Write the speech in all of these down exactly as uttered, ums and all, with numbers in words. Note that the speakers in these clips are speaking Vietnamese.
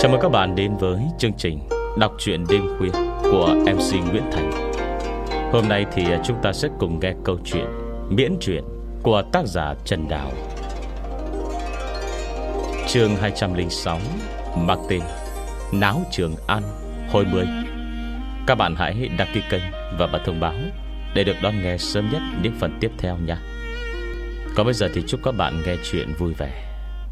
Chào mừng các bạn đến với chương trình đọc truyện đêm khuya của em xê Nguyễn Thành. Hôm nay thì chúng ta sẽ cùng nghe câu chuyện miễn truyện của tác giả Trần Đào. Chương hai trăm lẻ sáu, mang tên Náo Trường An hồi mười. Các bạn hãy đăng ký kênh và bật thông báo để được đón nghe sớm nhất những phần tiếp theo nha. Còn bây giờ thì chúc các bạn nghe chuyện vui vẻ.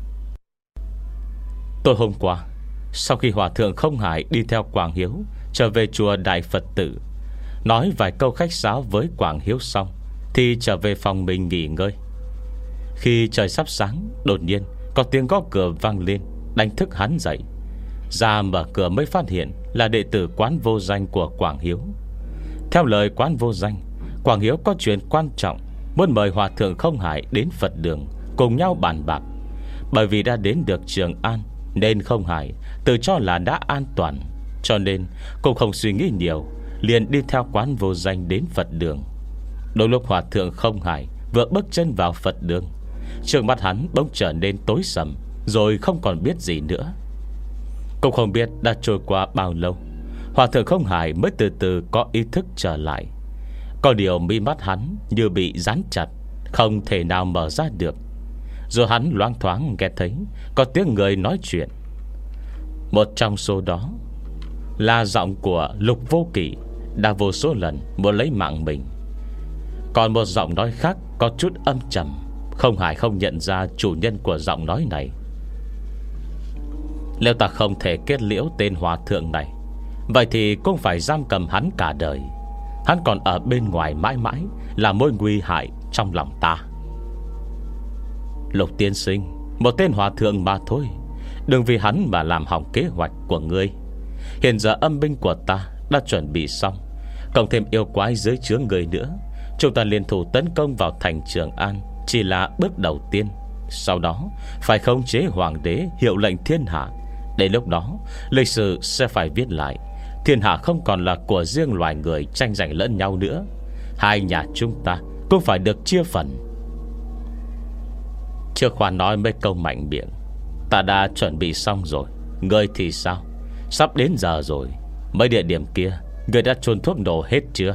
Tối hôm qua, sau khi Hòa Thượng Không Hải đi theo Quảng Hiếu trở về chùa Đại Phật Tử, nói vài câu khách sáo với Quảng Hiếu xong, thì trở về phòng mình nghỉ ngơi. Khi trời sắp sáng, đột nhiên có tiếng gõ cửa vang lên, đánh thức hắn dậy. Ra mở cửa mới phát hiện là đệ tử Quán Vô Danh của Quảng Hiếu. Theo lời Quán Vô Danh, Quảng Hiếu có chuyện quan trọng, muốn mời Hòa Thượng Không Hải đến Phật đường cùng nhau bàn bạc. Bởi vì đã đến được Trường An nên Không Hải tự cho là đã an toàn, cho nên cũng không suy nghĩ nhiều, liền đi theo Quán Vô Danh đến Phật đường. Đôi lúc Hòa Thượng Không Hải vừa bước chân vào Phật đường, trước mắt hắn bỗng trở nên tối sầm, rồi không còn biết gì nữa. Cũng không biết đã trôi qua bao lâu, Hòa Thượng Không Hải mới từ từ có ý thức trở lại. Có điều mi mắt hắn như bị dán chặt, không thể nào mở ra được. Rồi hắn loáng thoáng nghe thấy có tiếng người nói chuyện. Một trong số đó là giọng của Lục Vô Kỵ, đã vô số lần muốn lấy mạng mình. Còn một giọng nói khác có chút âm trầm, Không Hải không nhận ra chủ nhân của giọng nói này. Nếu ta không thể kết liễu tên hòa thượng này, vậy thì cũng phải giam cầm hắn cả đời. Hắn còn ở bên ngoài mãi mãi là mối nguy hại trong lòng ta. Lục tiên sinh, một tên hòa thượng mà thôi, đừng vì hắn mà làm hỏng kế hoạch của ngươi. Hiện giờ âm binh của ta đã chuẩn bị xong, cộng thêm yêu quái dưới chướng người nữa, chúng ta liên thủ tấn công vào thành Trường An chỉ là bước đầu tiên. Sau đó phải khống chế hoàng đế, hiệu lệnh thiên hạ. Đến lúc đó lịch sử sẽ phải viết lại, thiên hạ không còn là của riêng loài người tranh giành lẫn nhau nữa. Hai nhà chúng ta cũng phải được chia phần. Chưa khoan nói mấy câu mạnh miệng, ta đã chuẩn bị xong rồi. Ngươi thì sao? Sắp đến giờ rồi. Mấy địa điểm kia ngươi đã chôn thuốc nổ hết chưa?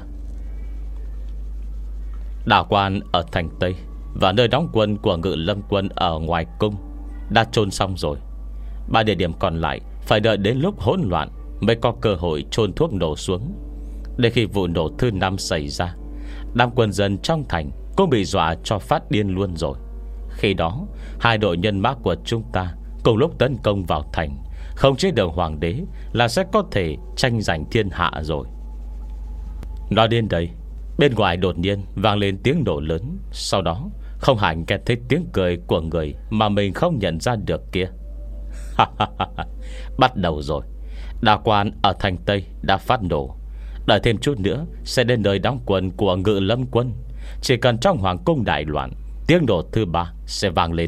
Đảo quan ở thành Tây và nơi đóng quân của Ngự Lâm quân ở ngoài cung đã chôn xong rồi. Ba địa điểm còn lại phải đợi đến lúc hỗn loạn mới có cơ hội chôn thuốc nổ xuống. Để khi vụ nổ thứ năm xảy ra, đám quân dân trong thành cũng bị dọa cho phát điên luôn rồi. Khi đó hai đội nhân mã của chúng ta cùng lúc tấn công vào thành, không chế được hoàng đế là sẽ có thể tranh giành thiên hạ rồi. Nói đến đây, bên ngoài đột nhiên vang lên tiếng nổ lớn. Sau đó Không Hải nghe thấy tiếng cười của người mà mình không nhận ra được kia. Bắt đầu rồi. Đa quan ở thành Tây đã phát nổ. Đợi thêm chút nữa sẽ đến nơi đóng quân của Ngự Lâm quân. Chỉ cần trong hoàng cung đại loạn, tiếng nổ thứ ba sẽ vang lên.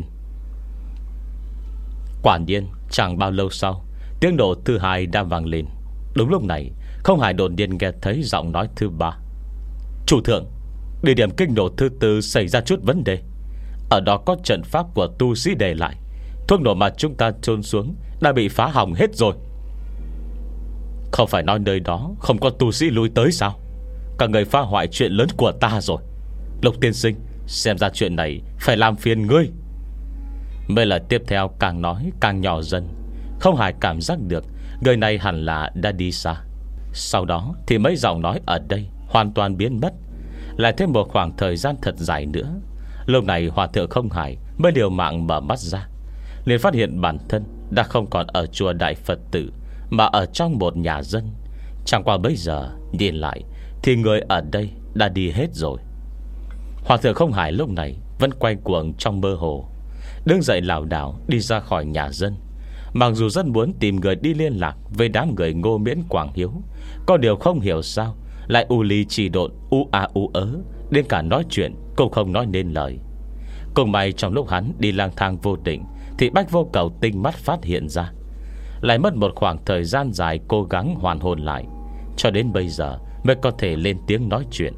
Quả nhiên chẳng bao lâu sau, tiếng nổ thứ hai đã vang lên. Đúng lúc này, Không Hải đột nhiên nghe thấy giọng nói thứ ba. Chủ thượng, địa điểm kinh nổ thứ tư xảy ra chút vấn đề. Ở đó có trận pháp của tu sĩ để lại. Thuốc nổ mà chúng ta chôn xuống đã bị phá hỏng hết rồi. Không phải nói nơi đó không có tu sĩ lui tới sao? Cả người phá hoại chuyện lớn của ta rồi. Lục tiên sinh, xem ra chuyện này phải làm phiền ngươi. Mấy lời tiếp theo càng nói càng nhỏ dần. Không Hải cảm giác được người này hẳn là đã đi xa. Sau đó thì mấy giọng nói ở đây hoàn toàn biến mất. Lại thêm một khoảng thời gian thật dài nữa. Lúc này Hòa Thượng Không Hải mới liều mạng mở mắt ra, liền phát hiện bản thân đã không còn ở chùa Đại Phật Tử, mà ở trong một nhà dân. Chẳng qua bây giờ nhìn lại thì người ở đây đã đi hết rồi. Hòa Thượng Không Hải lúc này vẫn quay cuồng trong mơ hồ, đứng dậy lảo đảo đi ra khỏi nhà dân. Mặc dù rất muốn tìm người đi liên lạc với đám người Ngô Miễn Quảng Hiếu, có điều không hiểu sao lại u ly chỉ độn, u a u ớ, đến cả nói chuyện cũng không nói nên lời. Cùng may trong lúc hắn đi lang thang vô định thì Bách Vô Cầu tinh mắt phát hiện ra. Lại mất một khoảng thời gian dài cố gắng hoàn hồn lại, cho đến bây giờ mới có thể lên tiếng nói chuyện.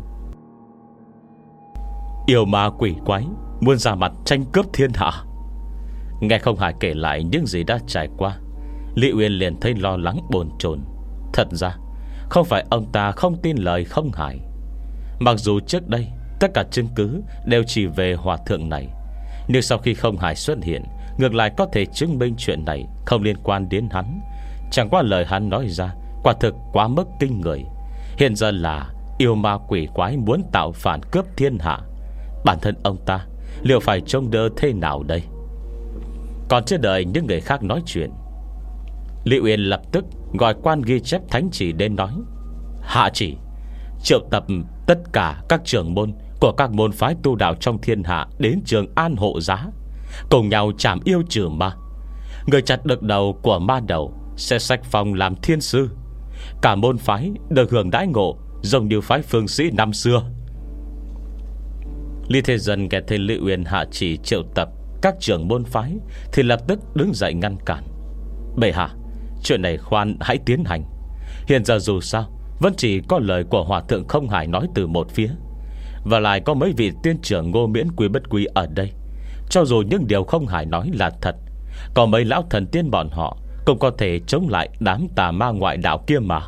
Yêu ma quỷ quái muốn ra mặt tranh cướp thiên hạ. Nghe Không Hải kể lại những gì đã trải qua, Lý Uyên liền thấy lo lắng bồn chồn. Thật ra không phải ông ta không tin lời Không Hải. Mặc dù trước đây tất cả chứng cứ đều chỉ về hòa thượng này, nhưng sau khi Không Hải xuất hiện, ngược lại có thể chứng minh chuyện này không liên quan đến hắn. Chẳng qua lời hắn nói ra quả thực quá mức kinh người. Hiện giờ là yêu ma quỷ quái muốn tạo phản cướp thiên hạ. Bản thân ông ta liệu phải trông đỡ thế nào đây? Còn chưa đợi những người khác nói chuyện, Lý Uyên lập tức gọi quan ghi chép thánh chỉ đến nói: hạ chỉ triệu tập tất cả các trưởng môn của các môn phái tu đạo trong thiên hạ đến Trường An hộ giá, cùng nhau trảm yêu trừ ma. Người chặt được đầu của ma đầu sẽ sách phong làm thiên sư. Cả môn phái được hưởng đãi ngộ giống như phái phương sĩ năm xưa. Lý Thế Dân nghe thấy Lý Uyên hạ chỉ triệu tập các trưởng môn phái thì lập tức đứng dậy ngăn cản: bệ hạ, chuyện này khoan hãy tiến hành. Hiện giờ dù sao vẫn chỉ có lời của hòa thượng Không Hải nói từ một phía, và lại có mấy vị tiên trưởng Ngô Miễn Quý Bất Quý ở đây. Cho dù những điều Không Hải nói là thật, có mấy lão thần tiên bọn họ cũng có thể chống lại đám tà ma ngoại đạo kia mà.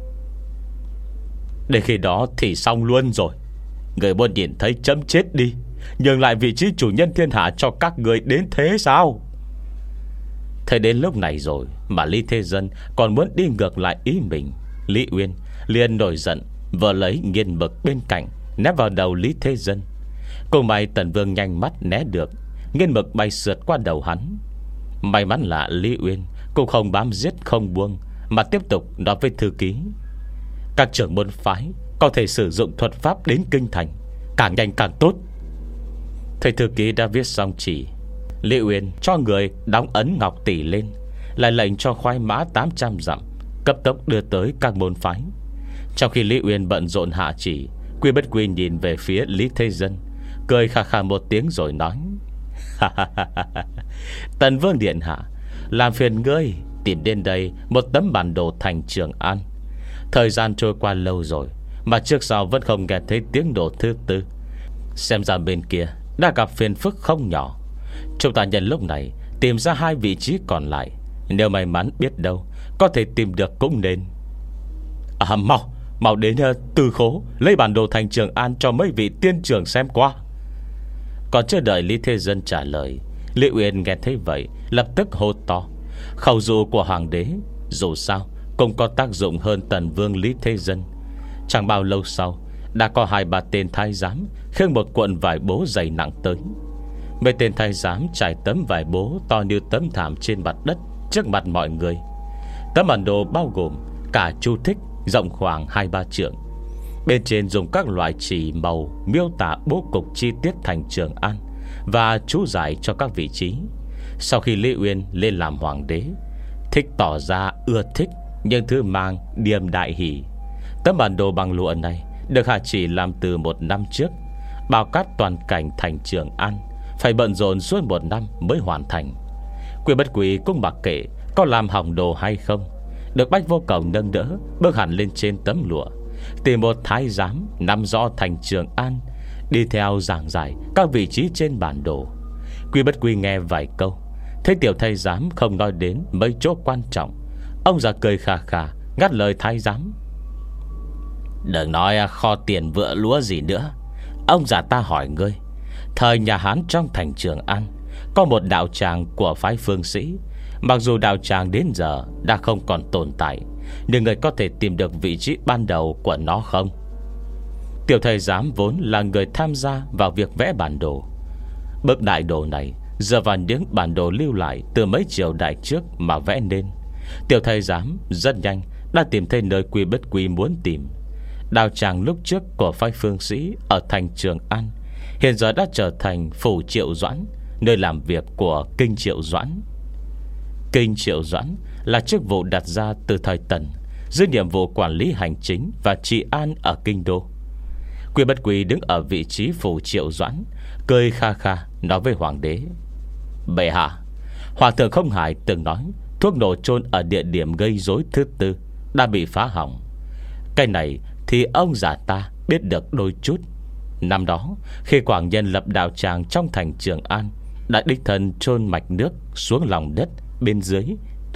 Để khi đó thì xong luôn rồi. Người muốn nhìn thấy chấm chết đi, nhường lại vị trí chủ nhân thiên hạ cho các người đến thế sao? Thế đến lúc này rồi mà Lý Thế Dân còn muốn đi ngược lại ý mình, Lý Uyên liền nổi giận, vờ lấy nghiên mực bên cạnh ném vào đầu Lý Thế Dân. Cùng may Tần Vương nhanh mắt né được, nghiên mực bay sượt qua đầu hắn. May mắn là Lý Uyên cũng không bám giết không buông, mà tiếp tục nói với thư ký: các trưởng môn phái có thể sử dụng thuật pháp đến kinh thành, càng nhanh càng tốt. Thầy thư ký đã viết xong chỉ, Lý Uyên cho người đóng ấn ngọc tỷ lên, lại lệnh cho khoái mã tám trăm dặm cấp tốc đưa tới các môn phái. Trong khi Lý Uyên bận rộn hạ chỉ, Quy Bất Quy nhìn về phía Lý Thế Dân, cười khà khà một tiếng rồi nói: Tần Vương điện hạ, làm phiền ngươi tìm đến đây một tấm bản đồ thành Trường An. Thời gian trôi qua lâu rồi mà trước sau vẫn không nghe thấy tiếng nổ thứ tư. Xem ra bên kia đã gặp phiền phức không nhỏ. Chúng ta nhân lúc này tìm ra hai vị trí còn lại, nếu may mắn biết đâu có thể tìm được cũng nên. À mau, mau đến uh, Tư Khố lấy bản đồ thành Trường An cho mấy vị tiên trưởng xem qua. Còn chưa đợi Lý Thế Dân trả lời, Lý Uyên nghe thấy vậy lập tức hô to: khẩu dụ của hoàng đế dù sao cũng có tác dụng hơn Tần Vương Lý Thế Dân. Chẳng bao lâu sau, đã có hai ba tên thái giám khiêng một cuộn vải bố dày nặng tới. Mấy tên thái giám trải tấm vải bố to như tấm thảm trên mặt đất trước mặt mọi người. Tấm bản đồ bao gồm cả chú thích rộng khoảng hai ba trượng. Bên trên dùng các loại chỉ màu miêu tả bố cục chi tiết thành Trường An và chú giải cho các vị trí. Sau khi Lý Uyên lên làm hoàng đế, thích tỏ ra ưa thích những thứ mang điềm đại hỷ. Tấm bản đồ bằng lụa này được hạ chỉ làm từ một năm trước, bao quát toàn cảnh thành Trường An, phải bận rộn suốt một năm mới hoàn thành. Quy Bất Quy cũng mặc kệ có làm hỏng đồ hay không, được Bách Vô Cầu nâng đỡ bước hẳn lên trên tấm lụa, tìm một thái giám nắm rõ thành Trường An, đi theo giảng giải các vị trí trên bản đồ. Quy Bất Quy nghe vài câu, thấy tiểu thái giám không nói đến mấy chỗ quan trọng, ông già cười khà khà ngắt lời thái giám: đừng nói kho tiền vựa lúa gì nữa. Ông già ta hỏi ngươi, thời nhà Hán trong thành Trường An có một đạo tràng của phái phương sĩ. Mặc dù đạo tràng đến giờ đã không còn tồn tại, nhưng người có thể tìm được vị trí ban đầu của nó không? Tiểu thầy giám vốn là người tham gia vào việc vẽ bản đồ. Bức đại đồ này dựa vào những bản đồ lưu lại từ mấy triều đại trước mà vẽ nên. Tiểu thầy giám rất nhanh đã tìm thấy nơi Quy Bất Quy muốn tìm. Đạo tràng lúc trước của phái phương sĩ ở thành Trường An hiện giờ đã trở thành phủ Triệu Doãn, nơi làm việc của Kinh Triệu Doãn. Kinh Triệu Doãn là chức vụ đặt ra từ thời Tần, dưới nhiệm vụ quản lý hành chính và trị an ở kinh đô. Quy Bất Quy đứng ở vị trí phủ Triệu Doãn, cười kha kha nói với hoàng đế: bệ hạ, hoàng thượng Không Hải từng nói thuốc nổ chôn ở địa điểm gây rối thứ tư đã bị phá hỏng. Cái này thì ông già ta biết được đôi chút. Năm đó khi Quảng Nhân lập đạo tràng trong thành Trường An, đã đích thân chôn mạch nước xuống lòng đất bên dưới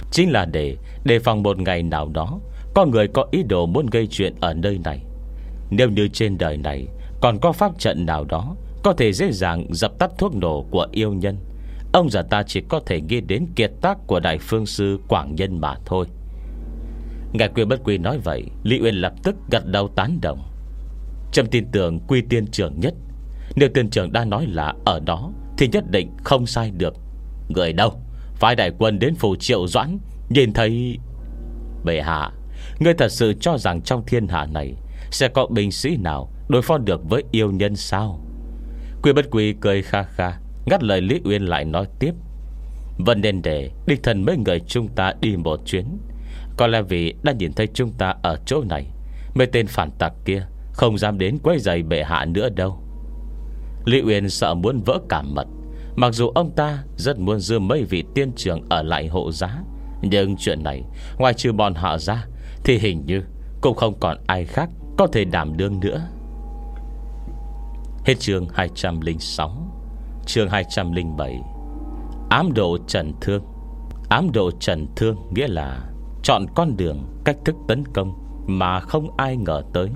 chính là để đề phòng một ngày nào đó có người có ý đồ muốn gây chuyện ở nơi này. Nếu như trên đời này còn có pháp trận nào đó có thể dễ dàng dập tắt thuốc nổ của yêu nhân, ông già ta chỉ có thể nghĩ đến kiệt tác của Đại Phương Sư Quảng Nhân mà thôi. Nghe Quy Bất Quy nói vậy, Lý Uyên lập tức gật đầu tán đồng. Trâm tin tưởng Quy tiên trưởng nhất. Nếu tiên trưởng đã nói là ở đó thì nhất định không sai được. Người đâu? Phái đại quân đến phủ Triệu Doãn. Nhìn thấy... Bệ hạ, ngươi thật sự cho rằng trong thiên hạ này sẽ có binh sĩ nào đối phó được với yêu nhân sao? Quy Bất Quy cười kha kha, ngắt lời Lý Uyên lại nói tiếp. Vẫn nên để đích thân mấy người chúng ta đi một chuyến. Có lẽ vì đã nhìn thấy chúng ta ở chỗ này, mấy tên phản tặc kia không dám đến quấy rầy bệ hạ nữa đâu. Lý Uyên sợ muốn vỡ cả mật. Mặc dù ông ta rất muốn đưa mấy vị tiên trưởng ở lại hộ giá, nhưng chuyện này ngoài trừ bọn họ ra thì hình như cũng không còn ai khác có thể đảm đương nữa. Hết chương hai trăm lẻ sáu. Chương hai trăm lẻ bảy. Ám độ trần thương. Ám độ trần thương nghĩa là chọn con đường, cách thức tấn công mà không ai ngờ tới.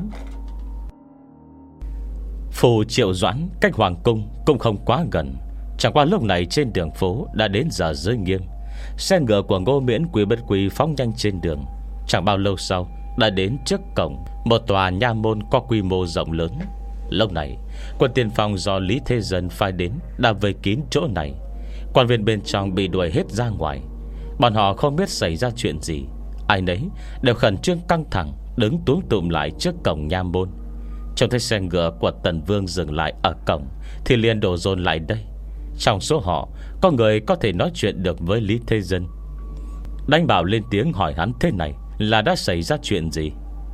Phủ Triệu Doãn cách hoàng cung cũng không quá gần. Chẳng qua lúc này trên đường phố đã đến giờ rơi nghiêng. Xe ngựa của Ngô Miễn, Quy Bất Quy phóng nhanh trên đường. Chẳng bao lâu sau đã đến trước cổng một tòa nha môn có quy mô rộng lớn. Lúc này quân tiên phong do Lý Thế Dân phái đến đã vây kín chỗ này. Quan viên bên trong bị đuổi hết ra ngoài. Bọn họ không biết xảy ra chuyện gì. Ai nấy đều khẩn trương căng thẳng, đứng túm tụm lại trước cổng nha môn. Trông thấy xe ngựa của Tần Vương dừng lại ở cổng thì liền đổ dồn lại đây. Trong số họ có người có thể nói chuyện được với Lý Thế Dân. Đánh Bảo lên tiếng hỏi hắn thế này là đã xảy ra chuyện gì.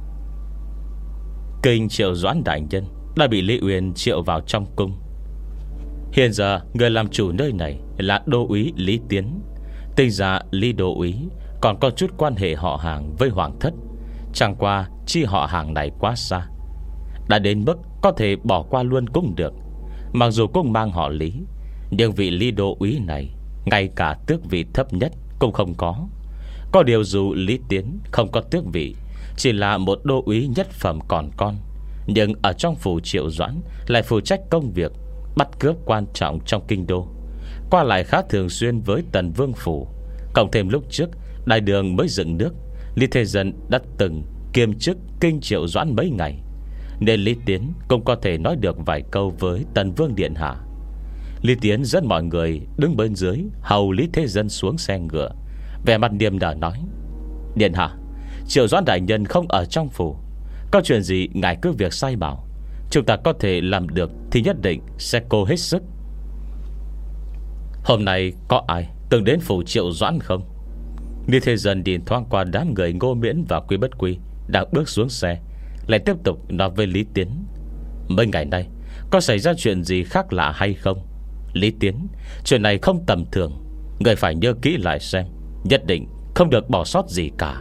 Kinh Triệu Doãn đại nhân đã bị Lý Uyên triệu vào trong cung. Hiện giờ người làm chủ nơi này là đô úy Lý Tiến. Tinh ra Lý đô úy còn có chút quan hệ họ hàng với hoàng thất. Chẳng qua chi họ hàng này quá xa, đã đến mức có thể bỏ qua luôn cũng được. Mặc dù cũng mang họ Lý, nhưng vị Lý đô úy này ngay cả tước vị thấp nhất cũng không có. Có điều dù Lý Tiến không có tước vị, chỉ là một đô úy nhất phẩm còn con, nhưng ở trong phủ Triệu Doãn lại phụ trách công việc bắt cướp quan trọng trong kinh đô, qua lại khá thường xuyên với Tần Vương phủ. Cộng thêm lúc trước đại đường mới dựng nước, Lý Thế Dân đã từng kiêm chức kinh Triệu Doãn mấy ngày, nên Lý Tiến cũng có thể nói được vài câu với Tần Vương điện hạ. Lý Tiến dẫn mọi người đứng bên dưới hầu Lý Thế Dân xuống xe ngựa, vẻ mặt niềm nở nói: Điện hạ, Triệu Doãn đại nhân không ở trong phủ, có chuyện gì ngài cứ việc sai bảo. Chúng ta có thể làm được thì nhất định sẽ cố hết sức. Hôm nay có ai từng đến phủ Triệu Doãn không? Lý Thế Dân nhìn thoáng qua đám người Ngô Miễn và Quy Bất Quy đang bước xuống xe, lại tiếp tục nói với Lý Tiến: Mấy ngày nay có xảy ra chuyện gì khác lạ hay không? Lý Tiến, chuyện này không tầm thường, người phải nhớ kỹ lại xem, nhất định không được bỏ sót gì cả.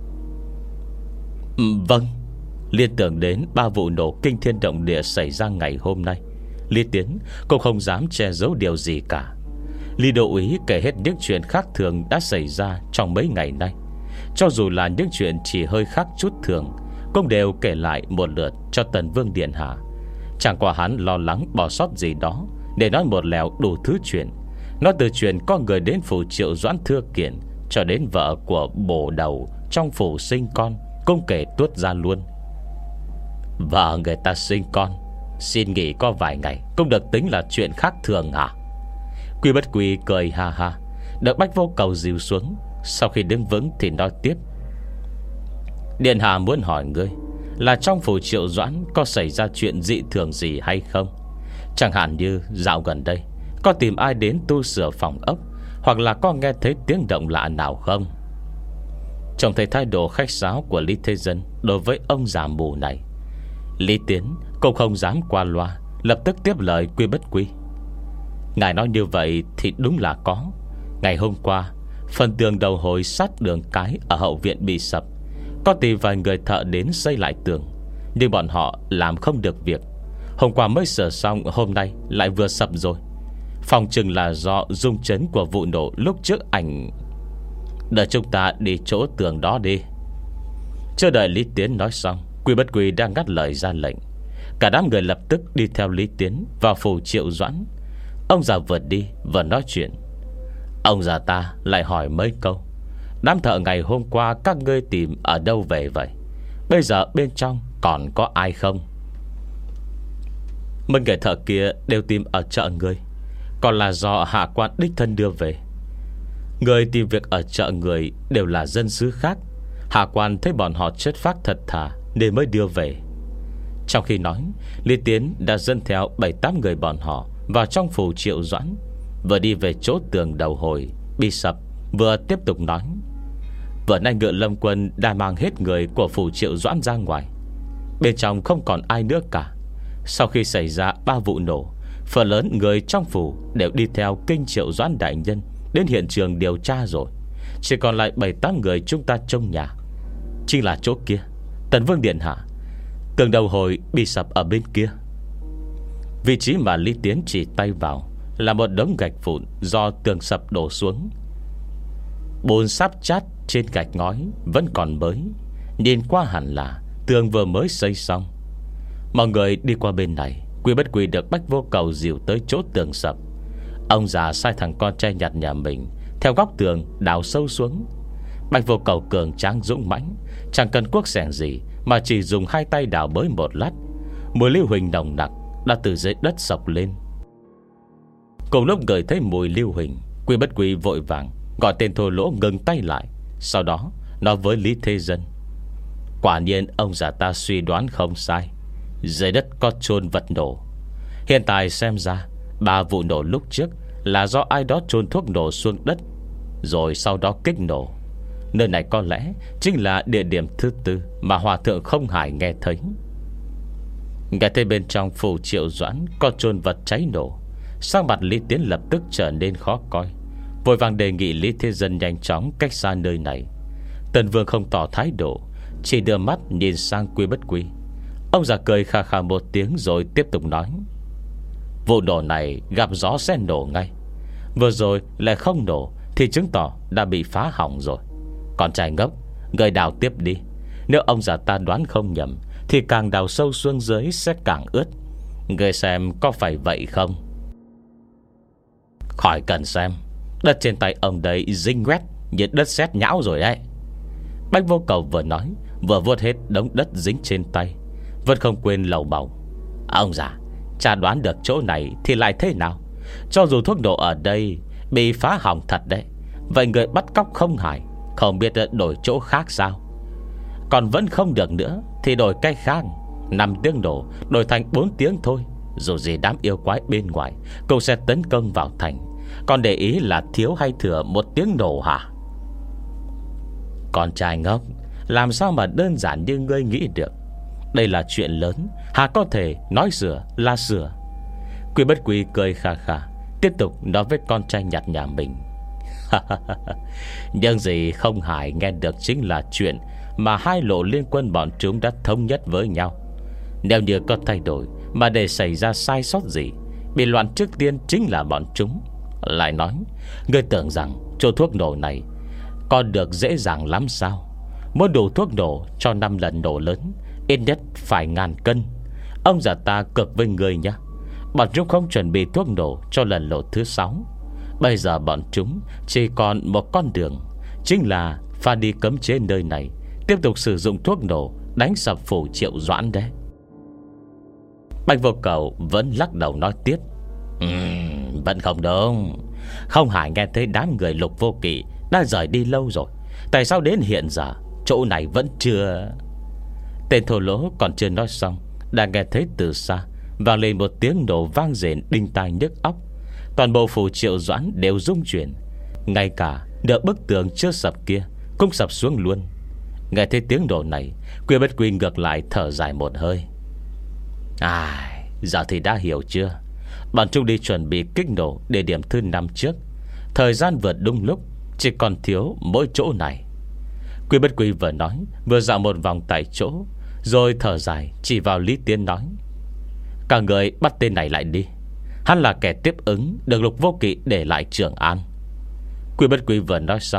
ừ, Vâng. Liên tưởng đến ba vụ nổ kinh thiên động địa xảy ra ngày hôm nay, Lý Tiến cũng không dám che giấu điều gì cả. Lý đô úy kể hết những chuyện khác thường đã xảy ra trong mấy ngày nay. Cho dù là những chuyện chỉ hơi khác chút thường, cũng đều kể lại một lượt cho Tần Vương điện hạ. Chẳng qua hắn lo lắng bỏ sót gì đó, để nói một lèo đủ thứ chuyện. Nói từ chuyện có người đến phủ Triệu Doãn thưa kiện, cho đến vợ của bổ đầu trong phủ sinh con, cũng kể tuốt ra luôn. Vợ người ta sinh con, xin nghỉ có vài ngày cũng được tính là chuyện khác thường à? Quy Bất Quy cười ha ha, được Bách Vô Cầu dìu xuống. Sau khi đứng vững thì nói tiếp: Điện hạ muốn hỏi ngươi là trong phủ Triệu Doãn có xảy ra chuyện dị thường gì hay không? Chẳng hạn như dạo gần đây có tìm ai đến tu sửa phòng ốc, hoặc là có nghe thấy tiếng động lạ nào không? Trông thấy thái độ khách sáo của Lý Thế Dân đối với ông già mù này, Lý Tiến cũng không dám qua loa, lập tức tiếp lời Quy Bất Quy: Ngài nói như vậy thì đúng là có. Ngày hôm qua, phần tường đầu hồi sát đường cái ở hậu viện bị sập. Có tìm vài người thợ đến xây lại tường, nhưng bọn họ làm không được việc. Hôm qua mới sửa xong, hôm nay lại vừa sập rồi. Phòng chừng là do rung chấn của vụ nổ lúc trước ảnh. Đợi chúng ta đi chỗ tường đó đi. Chưa đợi Lý Tiến nói xong, Quy Bất Quy đang ngắt lời ra lệnh. Cả đám người lập tức đi theo Lý Tiến vào phủ Triệu Doãn. Ông già vừa đi vừa nói chuyện. Ông già ta lại hỏi mấy câu. Đám thợ ngày hôm qua các ngươi tìm ở đâu về vậy? Bây giờ bên trong còn có ai không? Mấy người thợ kia đều tìm ở chợ người, còn là do hạ quan đích thân đưa về. Người tìm việc ở chợ người đều là dân xứ khác. Hạ quan thấy bọn họ chất phác thật thà nên mới đưa về. Trong khi nói, Lý Tiến đã dẫn theo bảy tám người bọn họ vào trong phủ Triệu Doãn. Vừa đi về chỗ tường đầu hồi bị sập, vừa tiếp tục nói. Vừa nay Ngựa Lâm quân đã mang hết người của phủ Triệu Doãn ra ngoài. Bên trong không còn ai nữa cả. Sau khi xảy ra ba vụ nổ, phần lớn người trong phủ đều đi theo kinh Triệu Doãn đại nhân đến hiện trường điều tra rồi. Chỉ còn lại bảy tám người chúng ta trong nhà. Chính là chỗ kia, Tần Vương điện hạ. Tường đầu hồi bị sập ở bên kia. Vị trí mà Lý Tiến chỉ tay vào là một đống gạch vụn do tường sập đổ xuống. Bùn sáp chát trên gạch ngói vẫn còn mới, nhìn qua hẳn là tường vừa mới xây xong. Mọi người đi qua bên này, Quy Bất Quy được Bách Vô Cầu dìu tới chỗ tường sập. Ông già sai thằng con trai nhặt nhà mình theo góc tường đào sâu xuống. Bách Vô Cầu cường tráng dũng mãnh, chẳng cần cuốc xẻng gì mà chỉ dùng hai tay đào bới một lát, mùi lưu huỳnh nồng nặc đã từ dưới đất sộc lên. Cùng lúc ngửi thấy mùi lưu huỳnh, Quy Bất Quy vội vàng gọi tên thô lỗ ngừng tay lại. Sau đó nói với Lý Thế Dân: quả nhiên ông già ta suy đoán không sai, dưới đất có chôn vật nổ. Hiện tại xem ra ba vụ nổ lúc trước là do ai đó chôn thuốc nổ xuống đất, rồi sau đó kích nổ. Nơi này có lẽ chính là địa điểm thứ tư mà Hòa Thượng Không Hải nghe thấy. Nghe thấy bên trong phủ Triệu Doãn có chôn vật cháy nổ, sắc mặt Lý Tiến lập tức trở nên khó coi, vội vàng đề nghị Lý Thế Dân nhanh chóng cách xa nơi này. Tần Vương không tỏ thái độ, chỉ đưa mắt nhìn sang Quy Bất Quy. Ông già cười khà khà một tiếng rồi tiếp tục nói: vụ nổ này gặp gió sẽ nổ ngay. Vừa rồi lại không nổ thì chứng tỏ đã bị phá hỏng rồi. Con trai ngốc, người đào tiếp đi. Nếu ông già ta đoán không nhầm thì càng đào sâu xuống dưới sẽ càng ướt. Người xem có phải vậy không? Khỏi cần xem, đất trên tay ông đấy dinh quét như đất sét nhão rồi đấy. Bách Vô Cầu vừa nói vừa vuốt hết đống đất dính trên tay, vẫn không quên lầu bầu: ông già, cha đoán được chỗ này thì lại thế nào? Cho dù thuốc nổ ở đây bị phá hỏng thật đấy, vậy người bắt cóc Không Hải không biết đổi chỗ khác sao? Còn vẫn không được nữa thì đổi cách khác. Năm tiếng nổ đổi thành bốn tiếng thôi, dù gì đám yêu quái bên ngoài cũng sẽ tấn công vào thành. Còn để ý là thiếu hay thừa một tiếng nổ hả? Con trai ngốc, làm sao mà đơn giản như ngươi nghĩ được? Đây là chuyện lớn, hà có thể nói sửa là sửa. Quy Bất Quy cười khà khà, tiếp tục nói với con trai nhặt nhà mình: nhưng gì Không Hải nghe được chính là chuyện mà hai lộ liên quân bọn chúng đã thống nhất với nhau. Nếu như có thay đổi mà để xảy ra sai sót gì, bị loạn trước tiên chính là bọn chúng. Lại nói, ngươi tưởng rằng chỗ thuốc nổ này còn được dễ dàng lắm sao? Muốn đủ thuốc nổ cho năm lần nổ lớn, ít nhất phải ngàn cân. Ông già ta cực với người nhá. Bọn chúng không chuẩn bị thuốc nổ cho lần nổ thứ sáu. Bây giờ bọn chúng chỉ còn một con đường, chính là pha đi cấm chế nơi này, tiếp tục sử dụng thuốc nổ đánh sập phủ Triệu Doãn đấy. Bạch Vô Cầu vẫn lắc đầu nói tiếp: uhm, vẫn không đúng. Không Hải nghe thấy đám người Lục Vô Kỵ đã rời đi lâu rồi, tại sao đến hiện giờ chỗ này vẫn chưa... Tên thô lỗ còn chưa nói xong, đã nghe thấy từ xa vang lên một tiếng nổ vang rền đinh tai nhức óc. Toàn bộ phủ Triệu Doãn đều rung chuyển, ngay cả đỡ bức tường chưa sập kia cũng sập xuống luôn. Nghe thấy tiếng nổ này, Quy Bất Quy ngược lại thở dài một hơi: ai, giờ thì đã hiểu chưa? Bọn chúng đi chuẩn bị kích nổ địa điểm thứ năm trước. Thời gian vượt đúng lúc, chỉ còn thiếu mỗi chỗ này. Quy Bất Quy vừa nói vừa dạo một vòng tại chỗ, rồi thở dài chỉ vào Lý Tiến nói: cả người bắt tên này lại đi. Hắn là kẻ tiếp ứng được Lục Vô Kỵ để lại Trường An. Quy Bất Quy vừa nói xong,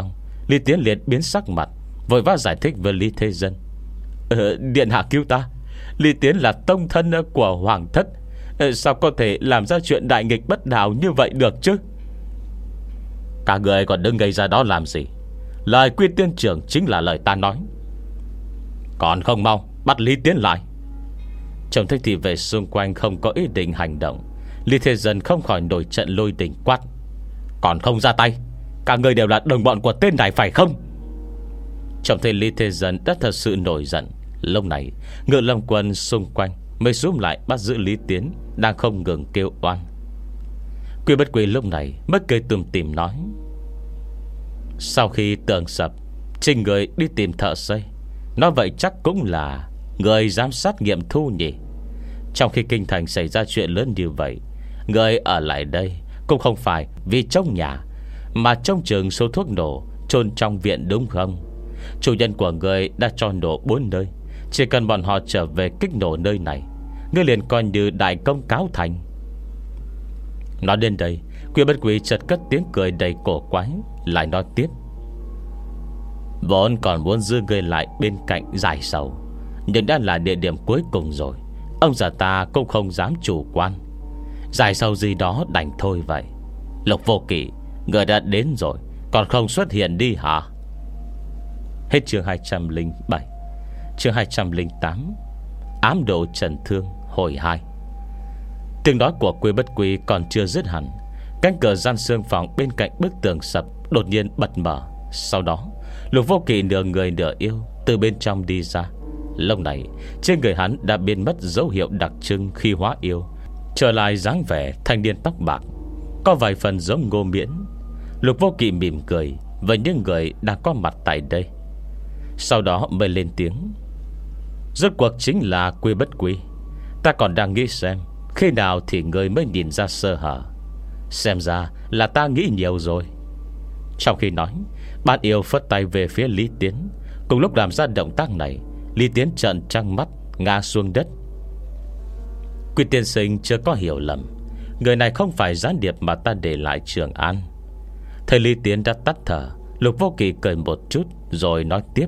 Lý Tiến liền biến sắc mặt, vội vã giải thích với Lý Thế Dân. ờ, Điện hạ cứu ta, Lý Tiến là tông thân của hoàng thất, ờ, sao có thể làm ra chuyện đại nghịch bất đạo như vậy được chứ? Các người còn đứng gây ra đó làm gì? Lời Quy Tiên trưởng chính là lời ta nói. Còn không mau bắt Lý Tiến lại. Trông thấy thị vệ xung quanh không có ý định hành động, Lý Thế Dân không khỏi nổi trận lôi đình quát. Còn không ra tay, cả người đều là đồng bọn của tên này phải không? Trông thấy Lý Thế Dân đã thật sự nổi giận, lúc này Ngự Lâm quân xung quanh mới xúm lại bắt giữ Lý Tiến đang không ngừng kêu oan. Quy Bất Quy lúc này mới cười tủm tỉm nói. Sau khi tường sập, trình người đi tìm thợ xây. Nói vậy chắc cũng là người giám sát nghiệm thu nhỉ. Trong khi kinh thành xảy ra chuyện lớn như vậy, người ở lại đây cũng không phải vì trong nhà, mà trông chừng số thuốc nổ chôn trong viện đúng không? Chủ nhân của người đã cho nổ bốn nơi, chỉ cần bọn họ trở về kích nổ nơi này, ngươi liền coi như đại công cáo thành. Nói đến đây, Quy Bất Quy chợt cất tiếng cười đầy cổ quái, lại nói tiếp. Vốn còn muốn giữ ngươi lại bên cạnh giải sầu, nhưng đã là địa điểm cuối cùng rồi, ông già ta cũng không dám chủ quan. Giải sầu gì đó đành thôi vậy. Lục Vô Kỵ, người đã đến rồi, còn không xuất hiện đi hả? Hết chương hai trăm lẻ bảy. Chương hai trăm lẻ tám. Ám độ trần thương hồi hai. Tiếng nói của Quy Bất Quy còn chưa dứt hẳn, cánh cửa gian xương phòng bên cạnh bức tường sập đột nhiên bật mở. Sau đó Lục Vô Kỵ nửa người nửa yêu từ bên trong đi ra. Lúc này trên người hắn đã biến mất dấu hiệu đặc trưng khi hóa yêu, trở lại dáng vẻ thanh niên tóc bạc, có vài phần giống Ngô Miễn. Lục Vô Kỵ mỉm cười với những người đang có mặt tại đây, sau đó mới lên tiếng. Rốt cuộc chính là Quy Bất Quy. Ta còn đang nghĩ xem khi nào thì người mới nhìn ra sơ hở. Xem ra là ta nghĩ nhiều rồi. Trong khi nói, Ban Yêu phất tay về phía Lý Tiến. Cùng lúc làm ra động tác này, Lý Tiến trợn trăng mắt ngã xuống đất. Quy tiên sinh chưa có hiểu lầm, người này không phải gián điệp mà ta để lại Trường An. Thầy Lý Tiến đã tắt thở, Lục Vô Kỵ cười một chút rồi nói tiếp.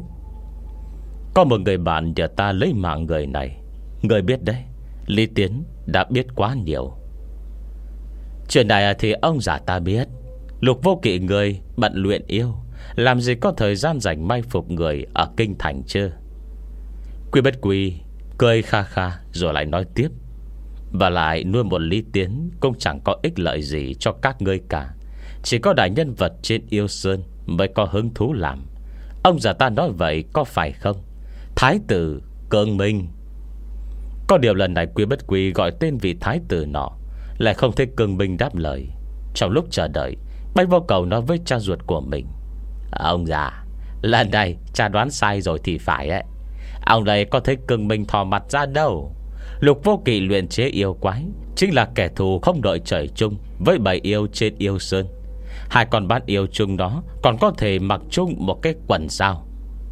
Có một người bạn nhờ ta lấy mạng người này. Người biết đấy, Lý Tiến đã biết quá nhiều. Chuyện này thì ông già ta biết. Lục Vô Kỵ người bận luyện yêu, làm gì có thời gian rảnh mai phục người ở kinh thành chứ? Quy Bất Quy cười kha kha rồi lại nói tiếp. Và lại nuôi một Lý Tiến cũng chẳng có ích lợi gì cho các ngươi cả. Chỉ có đại nhân vật trên Yêu Sơn mới có hứng thú làm. Ông già ta nói vậy có phải không? Thái tử Cương Minh. Có điều lần này Quy Bất Quy gọi tên vị thái tử nọ, lại không thấy Cương Minh đáp lời. Trong lúc chờ đợi, Bạch Vô Cầu nói với cha ruột của mình. Ông già, lần này cha đoán sai rồi thì phải ấy. Ông đây có thấy Cương Minh thò mặt ra đâu. Lục Vô Kỵ luyện chế yêu quái chính là kẻ thù không đợi trời chung với bầy yêu trên Yêu Sơn. Hai con bán yêu chung đó còn có thể mặc chung một cái quần sao?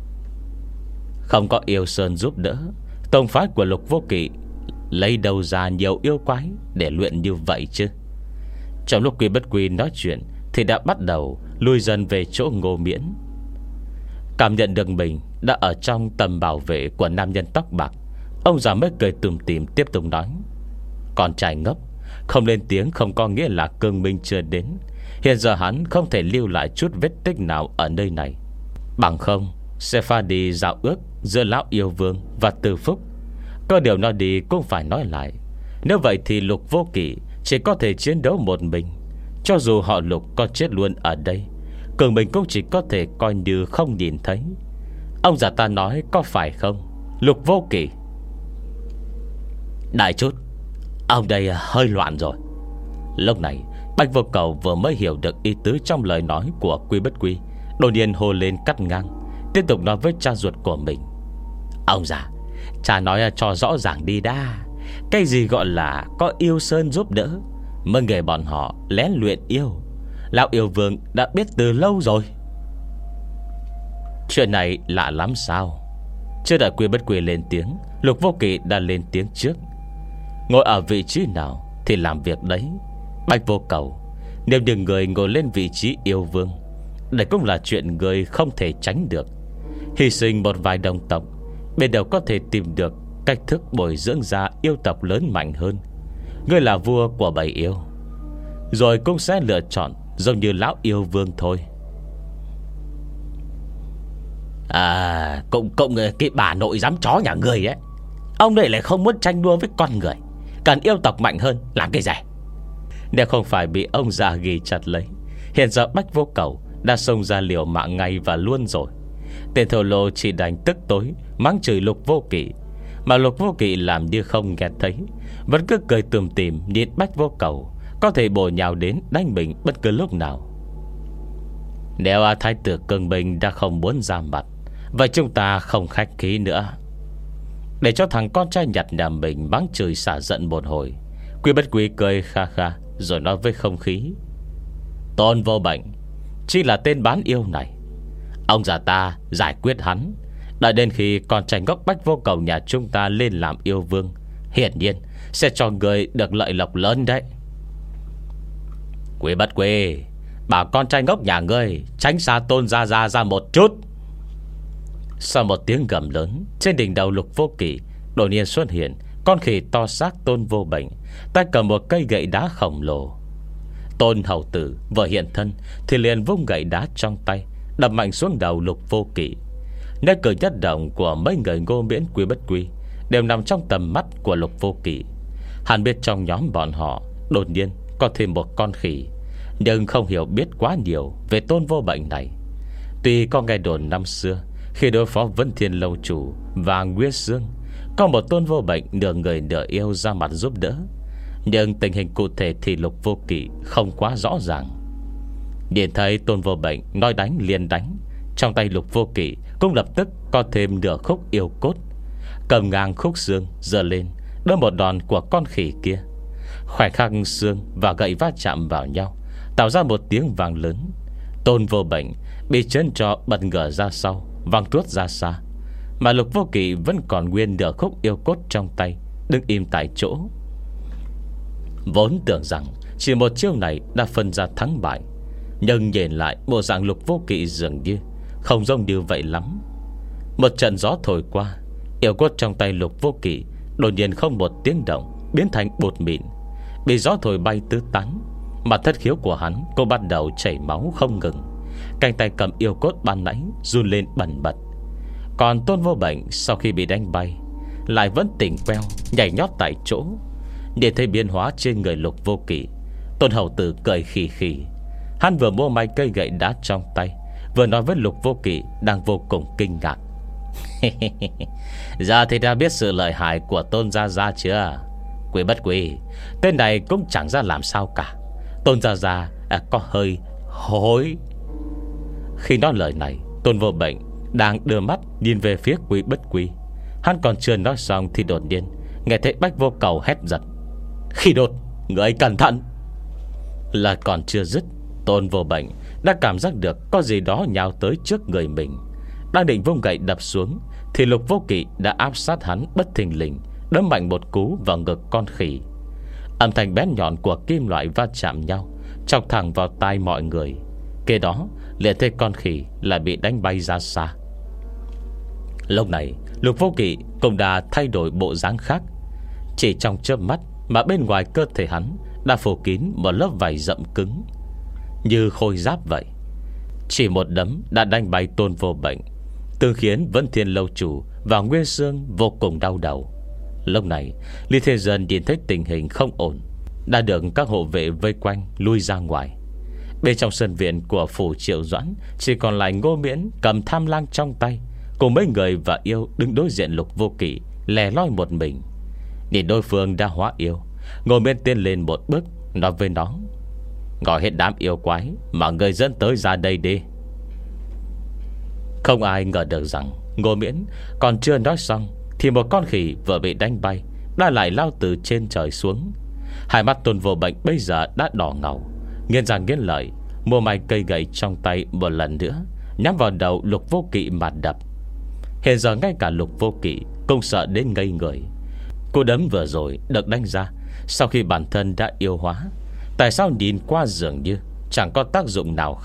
Không có Yêu Sơn giúp đỡ, tông phái của Lục Vô Kỵ lấy đâu ra nhiều yêu quái để luyện như vậy chứ? Trong lúc Quy Bất Quy nói chuyện thì đã bắt đầu lui dần về chỗ Ngô Miễn. Cảm nhận được mình đã ở trong tầm bảo vệ của nam nhân tóc bạc, ông già mới cười tủm tỉm tiếp tục nói. Con trai ngốc, không lên tiếng không có nghĩa là Cương Minh chưa đến. Hiện giờ hắn không thể lưu lại chút vết tích nào ở nơi này. Bằng không sẽ pha đi dạo ước giữa Lão Yêu Vương và Từ Phúc. Có điều nói đi cũng phải nói lại. Nếu vậy thì Lục Vô Kỵ chỉ có thể chiến đấu một mình. Cho dù họ Lục có chết luôn ở đây, Cường Minh cũng chỉ có thể coi như không nhìn thấy. Ông già ta nói có phải không, Lục Vô Kỵ? Đại chút, ông đây hơi loạn rồi. Lúc này Bạch Vô Cầu vừa mới hiểu được ý tứ trong lời nói của Quy Bất Quy, đột nhiên hô lên cắt ngang, tiếp tục nói với cha ruột của mình. Ông già, cha nói cho rõ ràng đi đã. Cái gì gọi là có Yêu Sơn giúp đỡ, mới nghề bọn họ lén luyện yêu, Lão Yêu Vương đã biết từ lâu rồi. Chuyện này lạ lắm sao? Chưa đợi Quy Bất Quy lên tiếng, Lục Vô Kỵ đã lên tiếng trước. Ngồi ở vị trí nào thì làm việc đấy. Bạch Vô Cầu, nếu những người ngồi lên vị trí yêu vương, đây cũng là chuyện người không thể tránh được. Hy sinh một vài đồng tộc, bên đầu có thể tìm được cách thức bồi dưỡng ra yêu tộc lớn mạnh hơn. Ngươi là vua của bầy yêu, rồi cũng sẽ lựa chọn giống như lão yêu vương thôi. À, cũng cũng cái bà nội dám chó nhà người ấy, ông đây lại không muốn tranh đua với con người, cần yêu tộc mạnh hơn làm cái gì? Nếu không phải bị ông già ghi chặt lấy, hiện giờ Bách Vô Cầu đã xông ra liều mạng ngay và luôn rồi. Tên thổ lô chỉ đành tức tối mắng chửi Lục Vô Kỵ, mà Lục Vô Kỵ làm như không nghe thấy, vẫn cứ cười tủm tỉm nhìn Bách Vô Cầu có thể bổ nhào đến đánh mình bất cứ lúc nào. Nếu à, Thái tử Cường Bình đã không muốn ra mặt, vậy chúng ta không khách khí nữa, để cho thằng con trai nhặt nhà mình mắng chửi xả giận một hồi. Quý Bất Quý cười kha kha rồi nói với không khí: Tôn Vô Bệnh chỉ là tên bán yêu này, ông già ta giải quyết hắn, đợi đến khi con trai ngốc Bách Vô Cầu nhà chúng ta lên làm yêu vương, hiển nhiên sẽ cho người được lợi lộc lớn đấy. Quý Bất Quý, bảo con trai ngốc nhà ngươi tránh xa Tôn gia gia ra một chút. Sau một tiếng gầm lớn, trên đỉnh đầu Lục Vô Kỵ đột nhiên xuất hiện con khỉ to xác Tôn Vô Bệnh, tay cầm một cây gậy đá khổng lồ. Tôn hầu tử vừa hiện thân thì liền vung gậy đá trong tay đập mạnh xuống đầu Lục Vô Kỵ. Nơi cử nhất động của mấy người Ngô Miễn, Quý Bất Quý đều nằm trong tầm mắt của Lục Vô Kỵ. Hắn biết trong nhóm bọn họ đột nhiên có thêm một con khỉ, nhưng không hiểu biết quá nhiều về Tôn Vô Bệnh này. Tuy có nghe đồn năm xưa khi đối phó Vân Thiên Lâu Chủ và Nguyên Dương, có một Tôn Vô Bệnh nửa người nửa yêu ra mặt giúp đỡ, nhưng tình hình cụ thể thì Lục Vô Kỵ không quá rõ ràng. Nhìn thấy Tôn Vô Bệnh nói đánh liền đánh, trong tay Lục Vô Kỵ cũng lập tức có thêm nửa khúc yêu cốt, cầm ngang khúc xương giơ lên đỡ một đòn của con khỉ kia. Khoảnh khắc xương và gậy va chạm vào nhau, tạo ra một tiếng vang lớn. Tôn Vô Bệnh bị chấn cho bật ngửa ra sau, văng tuốt ra xa, mà Lục Vô Kỵ vẫn còn nguyên nửa khúc yêu cốt trong tay, đứng im tại chỗ. Vốn tưởng rằng chỉ một chiêu này đã phân ra thắng bại, nhưng nhìn lại bộ dạng Lục Vô Kỵ dường như không giống như vậy lắm. Một trận gió thổi qua, yêu cốt trong tay Lục Vô Kỵ đột nhiên không một tiếng động biến thành bột mịn, bị gió thổi bay tứ tán. Mà thất khiếu của hắn cũng bắt đầu chảy máu không ngừng, cánh tay cầm yêu cốt ban nãy run lên bần bật. Còn Tôn Vô Bệnh sau khi bị đánh bay lại vẫn tỉnh queo nhảy nhót tại chỗ. Nhìn thấy biến hóa trên người Lục Vô Kỵ, Tôn hầu tử cười khì khì. Hắn vừa mua may cây gậy đá trong tay, vừa nói với Lục Vô Kỵ đang vô cùng kinh ngạc: Giờ thì đã biết sự lợi hại của Tôn gia gia chưa? Quý Bất Quý, tên này cũng chẳng ra làm sao cả. Tôn gia gia à, có hơi hối. Khi nói lời này, Tôn Vô Bệnh đang đưa mắt nhìn về phía Quý Bất Quý. Hắn còn chưa nói xong thì đột nhiên nghe thấy Bách Vô Cầu hét giật: Khi đột, người cẩn thận! Là còn chưa dứt, Tôn Vô Bệnh đã cảm giác được có gì đó nhào tới trước người mình. Đang định vung gậy đập xuống thì Lục Vô Kỵ đã áp sát hắn bất thình lình, đấm mạnh một cú vào ngực con khỉ. Âm thanh bén nhọn của kim loại va chạm nhau, chọc thẳng vào tai mọi người. Kế đó liền thấy con khỉ lại bị đánh bay ra xa. Lúc này Lục Vô Kỵ cũng đã thay đổi bộ dáng khác. Chỉ trong chớp mắt mà bên ngoài cơ thể hắn đã phủ kín một lớp vảy rậm cứng như khôi giáp vậy. Chỉ một đấm đã đánh bay Tôn Vô Bệnh, tương khiến Vân Thiên Lâu Chủ và Nguyên Sương vô cùng đau đầu. Lúc này Lý Thế Dân nhìn thấy tình hình không ổn, đã được các hộ vệ vây quanh lui ra ngoài. Bên trong sân viện của phủ Triệu Doãn chỉ còn lại Ngô Miễn cầm tham lang trong tay, cùng mấy người và yêu đứng đối diện Lục Vô Kỵ lẻ loi một mình. Nhìn đối phương đã hóa yêu, Ngô Miễn tiến lên một bước, nói với nó: Gọi hết đám yêu quái mà người dẫn tới ra đây đi. Không ai ngờ được rằng Ngô Miễn còn chưa nói xong thì một con khỉ vừa bị đánh bay đã lại lao từ trên trời xuống. Hai mắt Tôn Vô Bệnh bây giờ đã đỏ ngầu, nghiến răng nghiến lợi, mua may cây gậy trong tay một lần nữa, nhắm vào đầu Lục Vô Kỵ mà đập. Hiện giờ ngay cả Lục Vô Kỵ cũng sợ đến ngây người. Cú đấm vừa rồi được đánh ra sau khi bản thân đã yêu hóa, tại sao nhìn qua dường như chẳng có tác dụng nào khác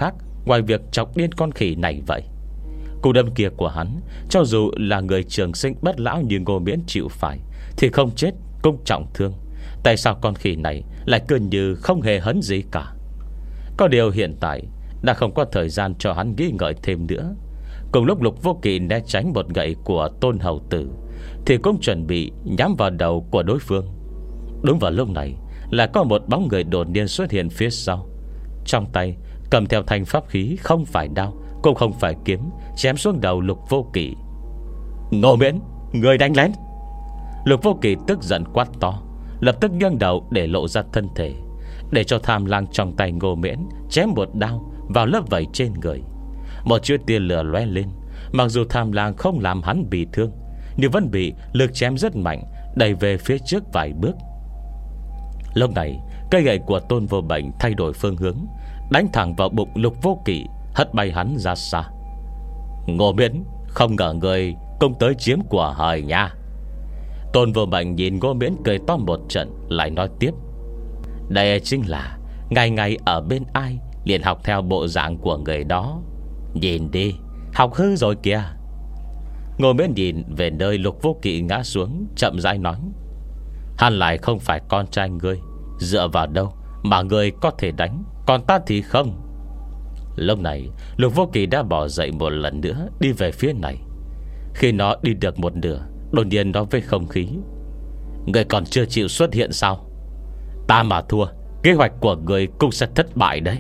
ngoài việc chọc điên con khỉ này vậy. Cú đâm kia của hắn, cho dù là người trường sinh bất lão như Ngô Miễn chịu phải, thì không chết cũng trọng thương. Tại sao con khỉ này lại cứ như không hề hấn gì cả? Có điều hiện tại đã không có thời gian cho hắn nghĩ ngợi thêm nữa. Cùng lúc Lục Vô Kỵ né tránh một gậy của Tôn Hầu Tử, thì cũng chuẩn bị nhắm vào đầu của đối phương. Đúng vào lúc này là có một bóng người đột nhiên xuất hiện phía sau, trong tay cầm theo thanh pháp khí, không phải đao cũng không phải kiếm, chém xuống đầu Lục Vô Kỵ. Ngô Miễn, người đánh lén! Lục Vô Kỵ tức giận quát to, lập tức nghiêng đầu để lộ ra thân thể, để cho tham lang trong tay Ngô Miễn chém một đao vào lớp vảy trên người. Một chuỗi tia lửa lóe lên. Mặc dù tham lang không làm hắn bị thương, nhưng vẫn bị lực chém rất mạnh đẩy về phía trước vài bước. Lúc này cây gậy của Tôn Vô Bệnh thay đổi phương hướng, đánh thẳng vào bụng Lục Vô Kỵ, hất bay hắn ra xa. Ngô Miễn, không ngờ người cũng tới chiếm của hời nha. Tôn Vô Bệnh nhìn Ngô Miễn cười to một trận, lại nói tiếp: đây chính là ngày ngày ở bên ai liền học theo bộ dạng của người đó. Nhìn đi, học hư rồi kìa. Ngô Miễn nhìn về nơi Lục Vô Kỵ ngã xuống, chậm rãi nói: hắn lại không phải con trai ngươi, dựa vào đâu mà ngươi có thể đánh, còn ta thì không. Lúc này Lục Vô Kỵ đã bỏ dậy một lần nữa, đi về phía này. Khi nó đi được một nửa, đột nhiên nói với không khí: ngươi còn chưa chịu xuất hiện sao? Ta mà thua, kế hoạch của ngươi cũng sẽ thất bại đấy.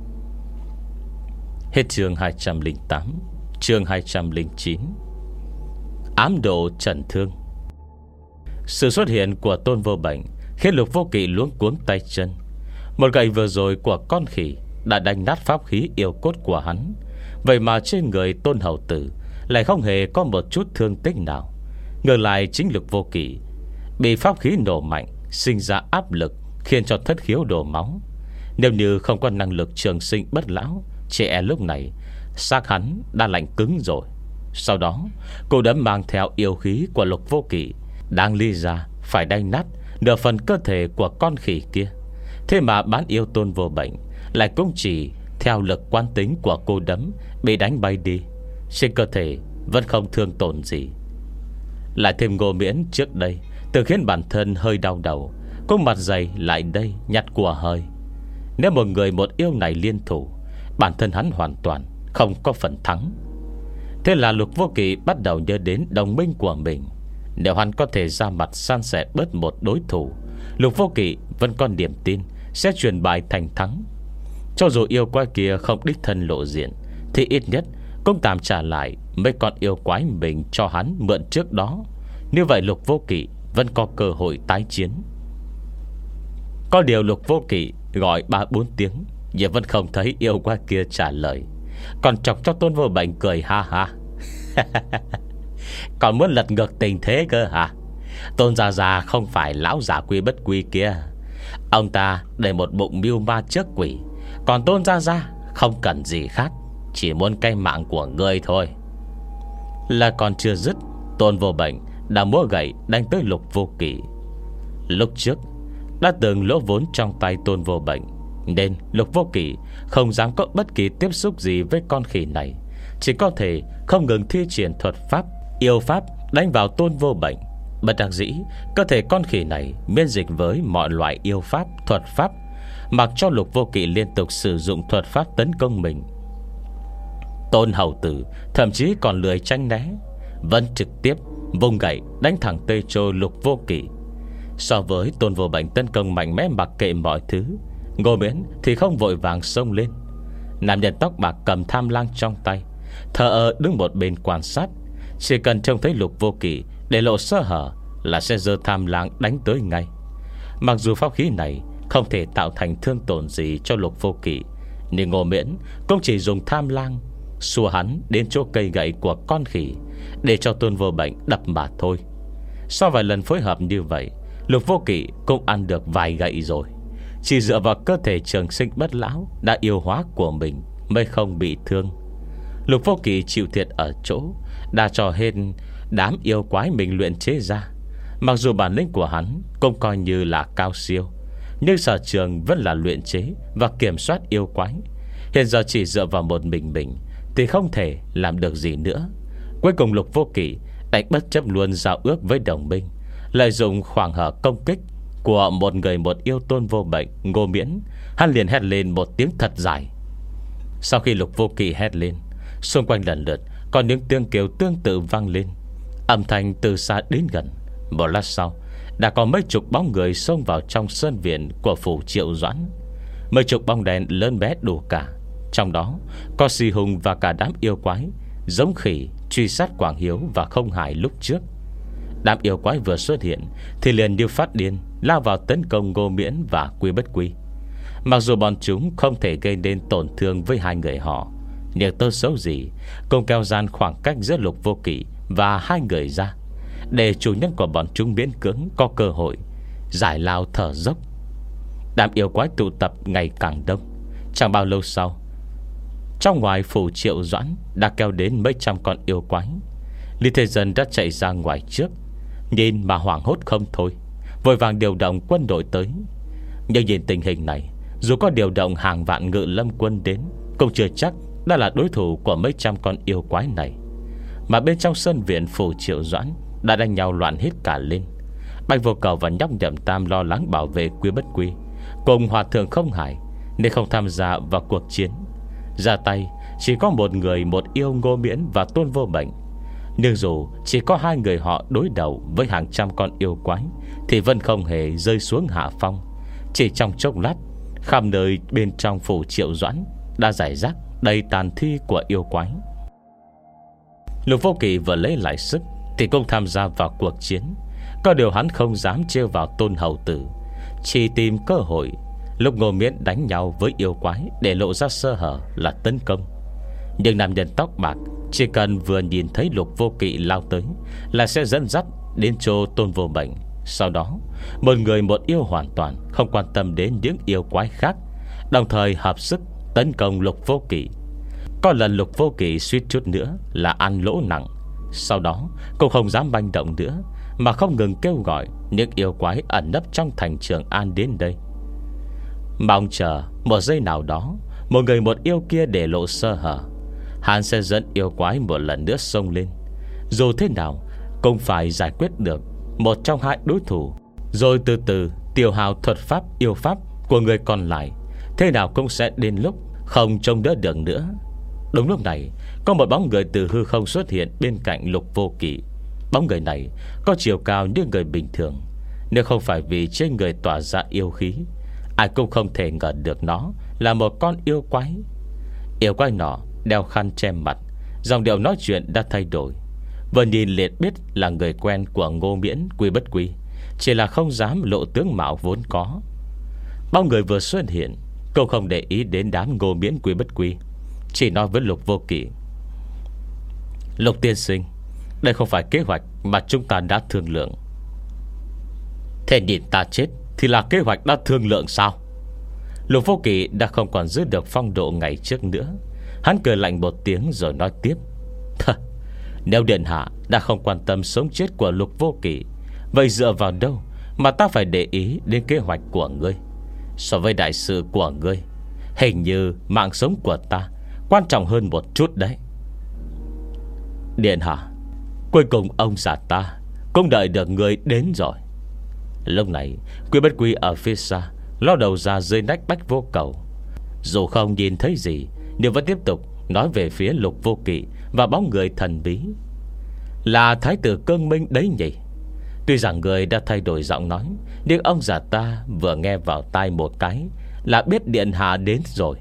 Hết chương hai trăm lẻ tám. Chương hai trăm lẻ chín. Ám độ trần thương. Sự xuất hiện của Tôn Vô Bệnh khiến Lục Vô Kỵ luống cuống tay chân. Một gậy vừa rồi của con khỉ đã đánh nát pháp khí yêu cốt của hắn, vậy mà trên người Tôn Hầu Tử lại không hề có một chút thương tích nào. Ngược lại chính Lục Vô Kỵ bị pháp khí nổ mạnh, sinh ra áp lực, khiến cho thất khiếu đổ máu. Nếu như không có năng lực trường sinh bất lão, trẻ lúc này xác hắn đã lạnh cứng rồi. Sau đó cô đấm mang theo yêu khí của Lục Vô Kỵ đang ly ra, phải đánh nát nửa phần cơ thể của con khỉ kia. Thế mà bán yêu Tôn Vô Bệnh lại cũng chỉ theo lực quán tính của cô đấm bị đánh bay đi, trên cơ thể vẫn không thương tổn gì. Lại thêm Ngô Miễn trước đây tự khiến bản thân hơi đau đầu, cũng mặt dày lại đây nhặt của hơi. Nếu một người một yêu này liên thủ, bản thân hắn hoàn toàn không có phần thắng. Thế là Lục Vô Kỵ bắt đầu nhớ đến đồng minh của mình. Nếu hắn có thể ra mặt san sẻ bớt một đối thủ, Lục Vô Kỵ vẫn còn niềm tin sẽ chuyển bài thành thắng. Cho dù yêu quái kia không đích thân lộ diện, thì ít nhất cũng tạm trả lại mấy con yêu quái mình cho hắn mượn trước đó. Như vậy Lục Vô Kỵ vẫn có cơ hội tái chiến. Có điều Lục Vô Kỵ gọi ba bốn tiếng, nhưng vẫn không thấy yêu quái kia trả lời, còn chọc cho Tôn Vô Bệnh cười ha ha. Còn muốn lật ngược tình thế cơ hả? Tôn gia già không phải lão giả quy bất quy kia. Ông ta để một bụng mưu ma trước quỷ, còn Tôn gia gia không cần gì khác, chỉ muốn cái mạng của ngươi thôi. Là còn chưa dứt, Tôn Vô Bệnh đã múa gậy đánh tới Lục Vô Kỵ. Lúc trước đã từng lỗ vốn trong tay Tôn Vô Bệnh, nên Lục Vô Kỵ không dám có bất kỳ tiếp xúc gì với con khỉ này, chỉ có thể không ngừng thi triển thuật pháp, yêu pháp đánh vào Tôn Vô Bệnh. Bất đắc dĩ, cơ thể con khỉ này miễn dịch với mọi loại yêu pháp, thuật pháp, mặc cho Lục Vô Kỵ liên tục sử dụng thuật pháp tấn công mình. Tôn Hầu Tử thậm chí còn lười tránh né, vẫn trực tiếp vùng gậy đánh thẳng tê trô Lục Vô Kỵ. So với Tôn Vô Bệnh tấn công mạnh mẽ mặc kệ mọi thứ, Ngô Miễn thì không vội vàng xông lên. Nam nhân tóc bạc cầm tham lang trong tay, thờ ơ đứng một bên quan sát. Chỉ cần trông thấy Lục Vô Kỵ để lộ sơ hở là sẽ giơ tham lang đánh tới ngay. Mặc dù pháp khí này không thể tạo thành thương tổn gì cho Lục Vô Kỵ, nhưng Ngô Miễn cũng chỉ dùng tham lang xua hắn đến chỗ cây gậy của con khỉ, để cho Tôn Vô Bệnh đập mà thôi. Sau vài lần phối hợp như vậy, Lục Vô Kỵ cũng ăn được vài gậy rồi. Chỉ dựa vào cơ thể trường sinh bất lão đã yêu hóa của mình mới không bị thương. Lục Vô Kỵ chịu thiệt ở chỗ đã cho hên đám yêu quái mình luyện chế ra. Mặc dù bản lĩnh của hắn cũng coi như là cao siêu, nhưng sở trường vẫn là luyện chế và kiểm soát yêu quái. Hiện giờ chỉ dựa vào một mình mình thì không thể làm được gì nữa. Cuối cùng Lục Vô Kỵ đánh bất chấp luôn giao ước với đồng minh, lợi dụng khoảng hở công kích của một người một yêu tôn vô bệnh Ngô Miễn. Hắn liền hét lên một tiếng thật dài. Sau khi Lục Vô Kỵ hét lên, xung quanh lần lượt còn những tiếng kêu tương tự vang lên, âm thanh từ xa đến gần. Một lát sau, đã có mấy chục bóng người xông vào trong sân viện của phủ Triệu Doãn. Mấy chục bóng đèn lớn bé đủ cả, trong đó có Si Hùng và cả đám yêu quái giống khỉ truy sát Quảng Hiếu và Không Hải lúc trước. Đám yêu quái vừa xuất hiện thì liền như phát điên lao vào tấn công Ngô Miễn và Quy Bất Quy. Mặc dù bọn chúng không thể gây nên tổn thương với hai người họ, nhưng tốt xấu gì cũng kéo gian khoảng cách giữa Lục Vô Kỵ và hai người ra, để chủ nhân của bọn chúng miễn cưỡng có cơ hội giải lao thở dốc. Đám yêu quái tụ tập ngày càng đông. Chẳng bao lâu sau, trong ngoài phủ Triệu Doãn đã kéo đến mấy trăm con yêu quái. Lý Thế Dân đã chạy ra ngoài trước, nhìn mà hoảng hốt không thôi, vội vàng điều động quân đội tới. Nhưng nhìn tình hình này, dù có điều động hàng vạn ngự lâm quân đến, cũng chưa chắc đã là đối thủ của mấy trăm con yêu quái này. Mà bên trong sân viện phủ Triệu Doãn đã đánh nhau loạn hết cả lên. Bạch Vô Cầu và nhóc Nhậm Tam lo lắng bảo vệ Quy Bất Quy cùng Hòa Thượng Không Hải, nên không tham gia vào cuộc chiến. Ra tay chỉ có một người một yêu Ngô Miễn và Tôn Vô Bệnh. Nhưng dù chỉ có hai người họ đối đầu với hàng trăm con yêu quái, thì vẫn không hề rơi xuống hạ phong. Chỉ trong chốc lát, khắp nơi bên trong phủ Triệu Doãn đã rải rác đầy tàn thi của yêu quái. Lục Vô Kỵ vừa lấy lại sức thì cũng tham gia vào cuộc chiến. Có điều hắn không dám trêu vào Tôn Hầu Tử, chỉ tìm cơ hội lúc Ngô Miễn đánh nhau với yêu quái để lộ ra sơ hở là tấn công. Nhưng nam nhân tóc bạc chỉ cần vừa nhìn thấy Lục Vô Kỵ lao tới là sẽ dẫn dắt đến chỗ Tôn Vô Bệnh. Sau đó, một người một yêu hoàn toàn không quan tâm đến những yêu quái khác, đồng thời hợp sức tấn công Lục Vô Kỵ. Có lần Lục Vô Kỵ suýt chút nữa là ăn lỗ nặng. Sau đó cũng không dám manh động nữa, mà không ngừng kêu gọi những yêu quái ẩn nấp trong thành Trường An đến đây, mong chờ một giây nào đó một người một yêu kia để lộ sơ hở, hắn sẽ dẫn yêu quái một lần nữa xông lên. Dù thế nào cũng phải giải quyết được một trong hai đối thủ, rồi từ từ tiêu hao thuật pháp yêu pháp của người còn lại. Thế nào cũng sẽ đến lúc không trông đỡ được nữa. Đúng lúc này, có một bóng người từ hư không xuất hiện bên cạnh Lục Vô Kỵ. Bóng người này có chiều cao như người bình thường, nếu không phải vì trên người tỏa ra yêu khí, ai cũng không thể ngờ được nó là một con yêu quái. Yêu quái nọ đeo khăn che mặt, giọng điệu nói chuyện đã thay đổi. Vừa nhìn liền biết là người quen của Ngô Miễn Quy Bất Quy, chỉ là không dám lộ tướng mạo vốn có. Bóng người vừa xuất hiện, cô không để ý đến đám Ngô Miễn Quy Bất Quy, chỉ nói với Lục Vô Kỵ: Lục tiên sinh, đây không phải kế hoạch mà chúng ta đã thương lượng. Thế nhìn ta chết thì là kế hoạch đã thương lượng sao? Lục Vô Kỵ đã không còn giữ được phong độ ngày trước nữa. Hắn cười lạnh một tiếng rồi nói tiếp: Nếu điện hạ đã không quan tâm sống chết của Lục Vô Kỵ, vậy dựa vào đâu mà ta phải để ý đến kế hoạch của ngươi? So với đại sự của ngươi, hình như mạng sống của ta quan trọng hơn một chút đấy. Điện hạ, cuối cùng ông già ta cũng đợi được ngươi đến rồi. Lúc này Quy Bất Quy ở phía xa ló đầu ra dưới nách Bách Vô Cầu. Dù không nhìn thấy gì, nhưng vẫn tiếp tục nói về phía Lục Vô Kỵ và bóng người thần bí: Là Thái tử Cương Minh đấy nhỉ? Tuy rằng người đã thay đổi giọng nói, nhưng ông già ta vừa nghe vào tai một cái là biết điện hạ đến rồi.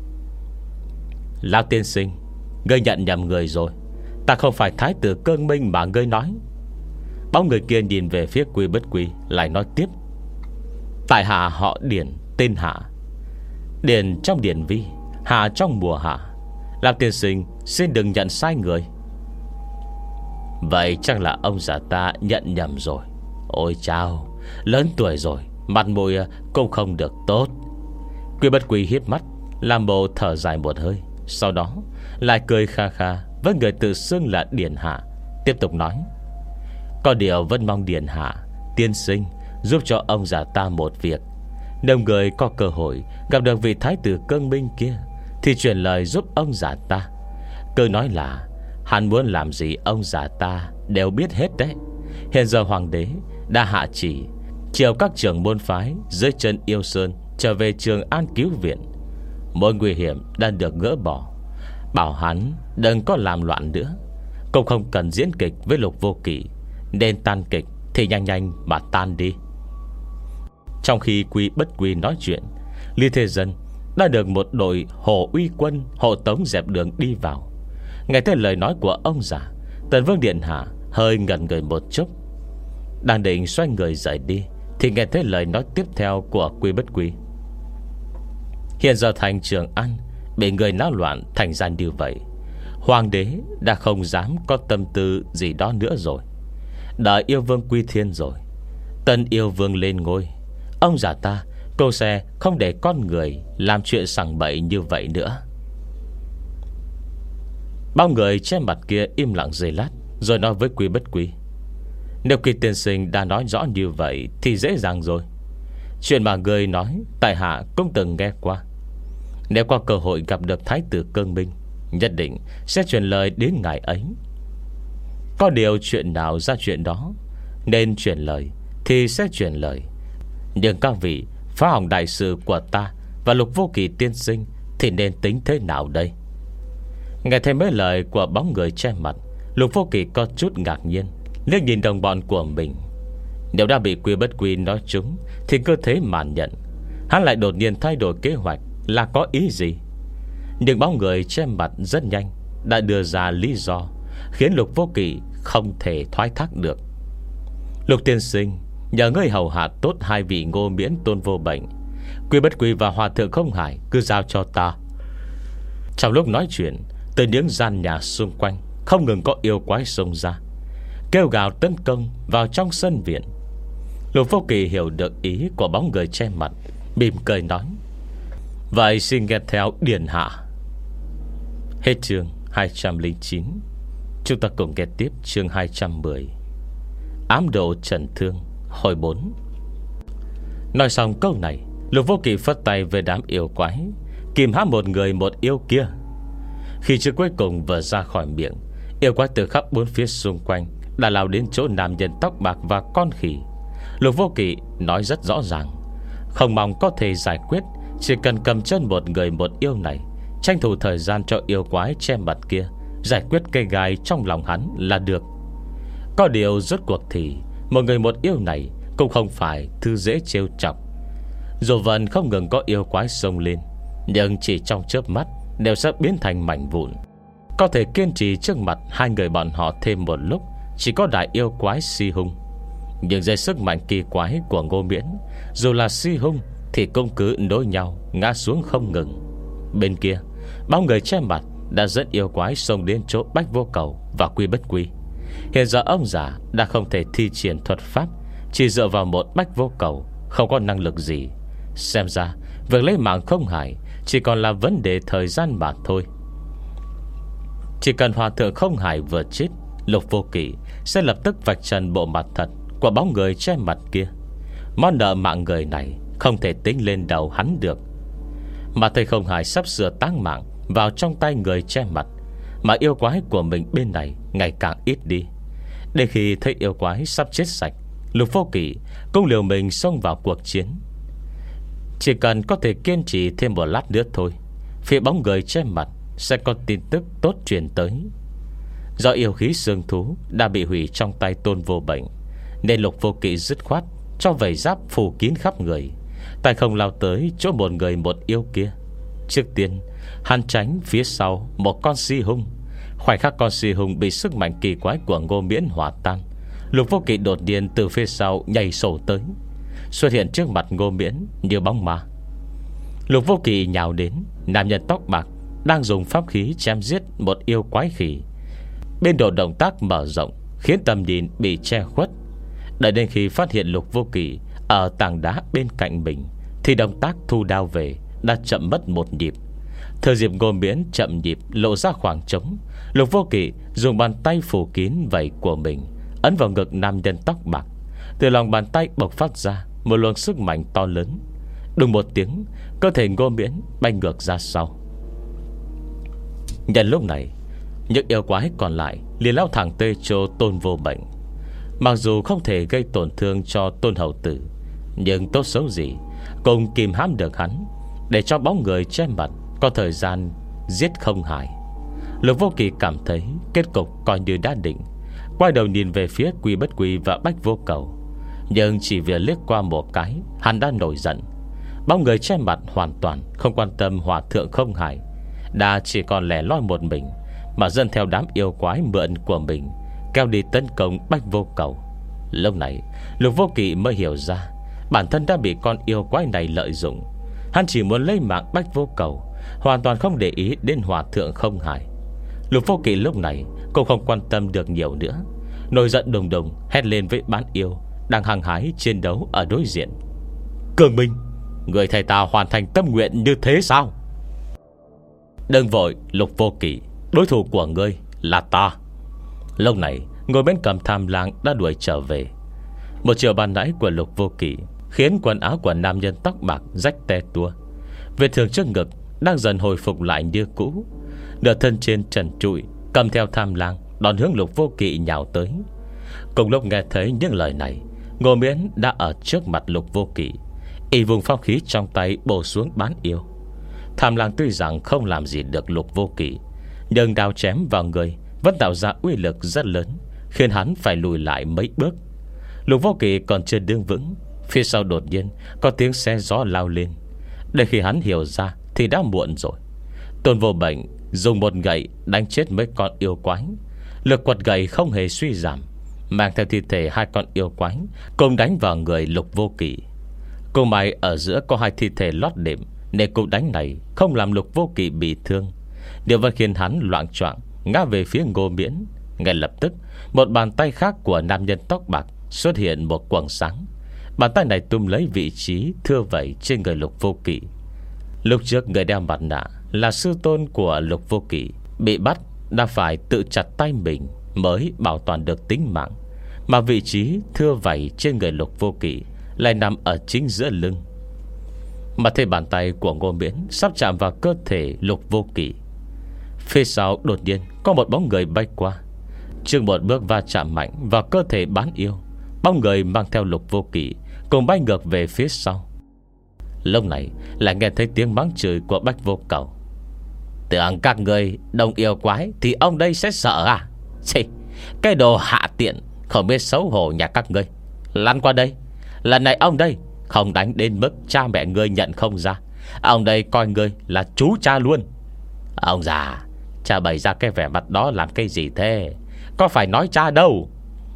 Lão tiên sinh, ngươi nhận nhầm người rồi. Ta không phải Thái tử Cương Minh mà ngươi nói. Bóng người kia nhìn về phía Quy Bất Quy, lại nói tiếp: Tại hạ họ Điền, tên Hạ. Điền trong điển vi, Hạ trong mùa hạ. Lão tiên sinh xin đừng nhận sai người. Vậy chắc là ông già ta nhận nhầm rồi. Ôi chao, lớn tuổi rồi, mặt mũi cũng không được tốt. Quy Bất Quy hiếp mắt, làm bộ thở dài một hơi, sau đó lại cười kha kha với người tự xưng là Điền Hạ, tiếp tục nói: Có điều vẫn mong Điền Hạ tiên sinh giúp cho ông già ta một việc. Nếu người có cơ hội gặp được vị Thái tử Cương Minh kia, thì truyền lời giúp ông già ta. Cứ nói là hắn muốn làm gì ông già ta đều biết hết đấy. Hiện giờ hoàng đế đã hạ chỉ chiều các trưởng môn phái dưới chân Yêu Sơn trở về Trường An cứu viện. Mối nguy hiểm đã được gỡ bỏ. Bảo hắn đừng có làm loạn nữa, cũng không cần diễn kịch với Lục Vô Kỵ. Nên tan kịch thì nhanh nhanh mà tan đi. Trong khi Quy Bất Quy nói chuyện, Lý Thế Dân đã được một đội hộ uy quân hộ tống dẹp đường đi vào. Nghe thấy lời nói của ông già, Tần Vương điện hạ hơi ngẩn người một chút. Đang định xoay người rời đi thì nghe thấy lời nói tiếp theo của Quy Bất Quy. Hiện giờ thành Trường An bị người náo loạn thành ra như vậy, hoàng đế đã không dám có tâm tư gì đó nữa rồi. Đợi yêu vương quy thiên rồi, tân yêu vương lên ngôi, ông già ta cô sẽ không để con người làm chuyện sằng bậy như vậy nữa. Bao người che mặt kia im lặng giây lát, rồi nói với Quy Bất Quy: Nếu Quy tiên sinh đã nói rõ như vậy thì dễ dàng rồi. Chuyện mà người nói tại hạ cũng từng nghe qua. Nếu có cơ hội gặp được Thái tử Cương Minh, nhất định sẽ truyền lời đến ngài ấy. Có điều chuyện nào ra chuyện đó, nên truyền lời thì sẽ truyền lời. Nhưng các vị phá hỏng đại sự của ta và Lục Vô Kỵ tiên sinh thì nên tính thế nào đây? Nghe thấy mấy lời của bóng người che mặt, Lục Vô Kỵ có chút ngạc nhiên, liếc nhìn đồng bọn của mình. Nếu đã bị Quy Bất Quy nói trúng thì cơ thế màn nhận. Hắn lại đột nhiên thay đổi kế hoạch là có ý gì? Nhưng bóng người che mặt rất nhanh đã đưa ra lý do khiến Lục Vô Kỵ không thể thoái thác được. Lục tiên sinh, nhờ ngươi hầu hạ tốt hai vị Ngô Miễn Tôn Vô Bệnh, Quy Bất Quy và Hòa thượng Không Hải cứ giao cho ta. Trong lúc nói chuyện, từ những gian nhà xung quanh không ngừng có yêu quái xông ra, kêu gào tấn công vào trong sân viện. Lục Vô Kỵ hiểu được ý của bóng người che mặt, mỉm cười nói: Vậy xin nghe theo điển hạ. Hết chương hai trăm lẻ chín. Chúng ta cùng nghe tiếp chương hai trăm mười, Ám độ trần thương hồi bốn. Nói xong câu này, Lục Vô Kỵ phất tay về đám yêu quái, kìm hãm một người một yêu kia. Khi chữ cuối cùng vừa ra khỏi miệng, yêu quái từ khắp bốn phía xung quanh đã lao đến chỗ nam nhân tóc bạc và con khỉ. Lục Vô Kỵ nói rất rõ ràng, không mong có thể giải quyết, chỉ cần cầm chân một người một yêu này, tranh thủ thời gian cho yêu quái che mặt kia giải quyết cây gai trong lòng hắn là được. Có điều rốt cuộc thì một người một yêu này cũng không phải thứ dễ trêu chọc. Dù vẫn không ngừng có yêu quái xông lên, nhưng chỉ trong chớp mắt đều sẽ biến thành mảnh vụn. Có thể kiên trì trước mặt hai người bọn họ thêm một lúc chỉ có đại yêu quái Si Hung. Nhưng dưới sức mạnh kỳ quái của Ngô Miễn, dù là Si Hung thì cũng cứ nối nhau ngã xuống không ngừng. Bên kia, bao người che mặt đã dẫn yêu quái xông đến chỗ Bách Vô Cầu và Quy Bất Quy. Hiện giờ ông già đã không thể thi triển thuật pháp, chỉ dựa vào một Bách Vô Cầu không có năng lực gì. Xem ra việc lấy mạng Không Hải chỉ còn là vấn đề thời gian mà thôi. Chỉ cần Hòa thượng Không Hải vừa chết, Lục Vô Kỵ sẽ lập tức vạch trần bộ mặt thật của bóng người che mặt kia. Món nợ mạng người này không thể tính lên đầu hắn được. Mà thầy Không Hải sắp sửa táng mạng vào trong tay người che mặt, mà yêu quái của mình bên này ngày càng ít đi. Đến khi thấy yêu quái sắp chết sạch, Lục Vô Kỵ cũng liều mình xông vào cuộc chiến. Chỉ cần có thể kiên trì thêm một lát nữa thôi, phía bóng người che mặt sẽ có tin tức tốt truyền tới. Do yêu khí xương thú đã bị hủy trong tay Tôn Vô Bệnh, nên Lục Vô Kỵ dứt khoát cho vảy giáp phủ kín khắp người, tay không lao tới chỗ một người một yêu kia. Trước tiên hắn tránh phía sau một con Si Hung. Khoảnh khắc con Si Hung bị sức mạnh kỳ quái của Ngô Miễn hòa tan, Lục Vô Kỵ đột nhiên từ phía sau nhảy sổ tới, xuất hiện trước mặt Ngô Miễn như bóng ma. Lục Vô Kỵ nhào đến, nam nhân tóc bạc đang dùng pháp khí chém giết một yêu quái khỉ. Bên độ động tác mở rộng khiến tầm nhìn bị che khuất. Đợi đến khi phát hiện Lục Vô Kỵ ở tảng đá bên cạnh mình, thì động tác thu đao về đã chậm mất một nhịp. Thời dịp Ngô Miễn chậm nhịp lộ ra khoảng trống, Lục Vô Kỵ dùng bàn tay phủ kín vảy của mình ấn vào ngực nam nhân tóc bạc. Từ lòng bàn tay bộc phát ra một luồng sức mạnh to lớn. Đùng một tiếng, cơ thể Ngô Miễn bay ngược ra sau. Nhân lúc này, những yêu quái còn lại liền lao thẳng tới chỗ Tôn Vô Bệnh. Mặc dù không thể gây tổn thương cho Tôn hầu tử, nhưng tốt xấu gì cùng kìm hãm được hắn, để cho bóng người che mặt có thời gian giết không hại. Lục Vô Kỵ cảm thấy kết cục coi như đã định, quay đầu nhìn về phía Quy Bất Quy và Bách Vô Cầu. Nhưng chỉ vừa liếc qua một cái, hắn đã nổi giận. Bóng người che mặt hoàn toàn không quan tâm hòa thượng không hại, đã chỉ còn lẻ loi một mình, mà dân theo đám yêu quái mượn của mình kéo đi tấn công Bách Vô Cầu. Lúc này Lục Vô Kỵ mới hiểu ra bản thân đã bị con yêu quái này lợi dụng. Hắn chỉ muốn lấy mạng Bách Vô Cầu, hoàn toàn không để ý đến hòa thượng không hại. Lục Vô Kỵ lúc này cũng không quan tâm được nhiều nữa, nổi giận đùng đùng hét lên với bán yêu đang hăng hái chiến đấu ở đối diện: Cường Minh, người thầy ta hoàn thành tâm nguyện như thế sao? Đừng vội Lục Vô Kỵ, đối thủ của ngươi là ta. Lúc này ngồi bên cầm Tham Lang đã đuổi trở về. Một chiều ban nãy của Lục Vô Kỵ khiến quần áo của nam nhân tóc bạc rách te tua, vết thương trước ngực đang dần hồi phục lại như cũ. Nửa thân trên trần trụi, cầm theo Tham Lang đón hướng Lục Vô Kỵ nhào tới. Cùng lúc nghe thấy những lời này, Ngô Miễn đã ở trước mặt Lục Vô Kỵ, y vùng phong khí trong tay bổ xuống bán yêu. Tham Lang tuy rằng không làm gì được Lục Vô Kỵ, nhưng đao chém vào người vẫn tạo ra uy lực rất lớn, khiến hắn phải lùi lại mấy bước. Lục Vô Kỵ còn chưa đứng vững, phía sau đột nhiên có tiếng xe gió lao lên. Để khi hắn hiểu ra thì đã muộn rồi. Tôn Vô Bệnh dùng một gậy đánh chết mấy con yêu quái. Lực quật gậy không hề suy giảm, mang theo thi thể hai con yêu quái cùng đánh vào người Lục Vô Kỵ. Cùng may ở giữa có hai thi thể lót đệm, nên cú đánh này không làm Lục Vô Kỵ bị thương. Điều vẫn khiến hắn loạng choạng ngã về phía Ngô Miễn. Ngay lập tức, một bàn tay khác của nam nhân tóc bạc xuất hiện một quầng sáng. Bàn tay này túm lấy vị trí thưa vẩy trên người Lục Vô Kỵ. Lúc trước người đeo mặt nạ là sư tôn của Lục Vô Kỵ, bị bắt đã phải tự chặt tay mình mới bảo toàn được tính mạng, mà vị trí thưa vẩy trên người Lục Vô Kỵ lại nằm ở chính giữa lưng. Mà thấy bàn tay của Ngô Miễn sắp chạm vào cơ thể Lục Vô Kỵ, phía sau đột nhiên có một bóng người bay qua. Trước một bước va chạm mạnh vào cơ thể bán yêu, bóng người mang theo Lục Vô Kỵ cùng bay ngược về phía sau. Lúc này lại nghe thấy tiếng mắng chửi của Bách Vô Cầu: Tưởng các người đông yêu quái thì ông đây sẽ sợ à? Chì, cái đồ hạ tiện, không biết xấu hổ nhà các ngươi. Lăn qua đây. Lần này ông đây không đánh đến mức cha mẹ ngươi nhận không ra. Ông đây coi ngươi là chú cha luôn. Ông già, cha bày ra cái vẻ mặt đó làm cái gì thế? Có phải nói cha đâu.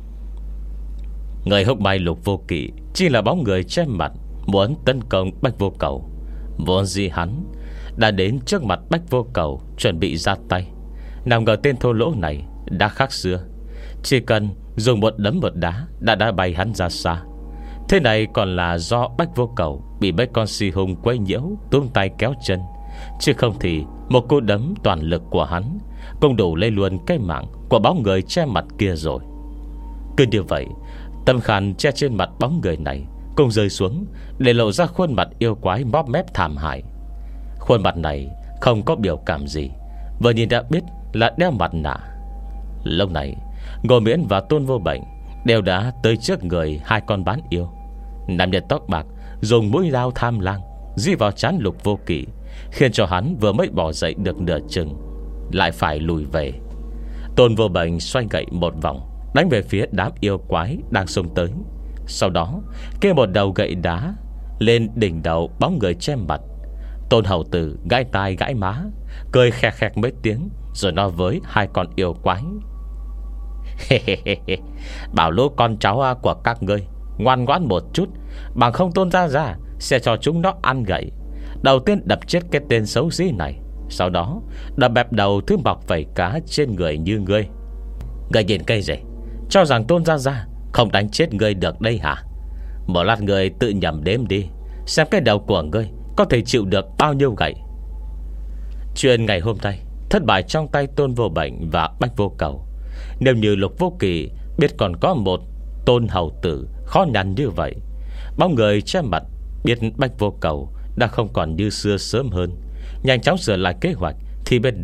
Người húc bay Lục Vô Kỵ chỉ là bóng người che mặt muốn tấn công Bách Vô Cầu. Vốn dĩ hắn đã đến trước mặt Bách Vô Cầu chuẩn bị ra tay, nào ngờ tên thô lỗ này đã khác xưa, chỉ cần dùng một đấm một đá đã đã bay hắn ra xa. Thế này còn là do Bách Vô Cầu bị mấy con si hung quấy nhiễu túm tay kéo chân, chứ không thì một cú đấm toàn lực của hắn cũng đủ lấy luôn cái mạng của bóng người che mặt kia rồi. Cứ như vậy, tâm khăn che trên mặt bóng người này cùng rơi xuống, để lộ ra khuôn mặt yêu quái móp mép thảm hại. Khuôn mặt này không có biểu cảm gì, vừa nhìn đã biết là đeo mặt nạ. Lúc này Ngô Miễn và Tôn Vô Bệnh đều đã tới trước người hai con bán yêu. Nam nhân tóc bạc dùng mũi dao Tham Lang dí vào trán Lục Vô Kỵ, khiến cho hắn vừa mới bỏ dậy được nửa chừng lại phải lùi về. Tôn Vô Bệnh xoay gậy một vòng đánh về phía đám yêu quái đang xông tới. Sau đó kê một đầu gậy đá lên đỉnh đầu bóng người che mặt. Tôn hầu tử gãi tai gãi má, cười khẹt khẹt mấy tiếng, rồi nói với hai con yêu quái: Bảo lũ con cháu của các ngươi ngoan ngoãn một chút, bằng không Tôn gia gia sẽ cho chúng nó ăn gậy. Đầu tiên đập chết cái tên xấu xí này, sau đó đập bẹp đầu thứ mọc vảy cá trên người như ngươi. Ngươi nhìn cây gì, cho rằng Tôn gia gia không đánh chết ngươi được đây hả? Một lát ngươi tự nhầm đếm đi, xem cái đầu của ngươi có thể chịu được bao nhiêu gậy. Chuyện ngày hôm nay thất bại trong tay Tôn Vô Bệnh và Bách Vô Cầu. Nếu như Lục Vô Kỵ biết còn có một Tôn hầu tử khó nhằn như vậy, bóng người che mặt biết Bách Vô Cầu đã không còn như xưa sớm hơn, nhanh chóng sửa lại kế hoạch, thì biết đâu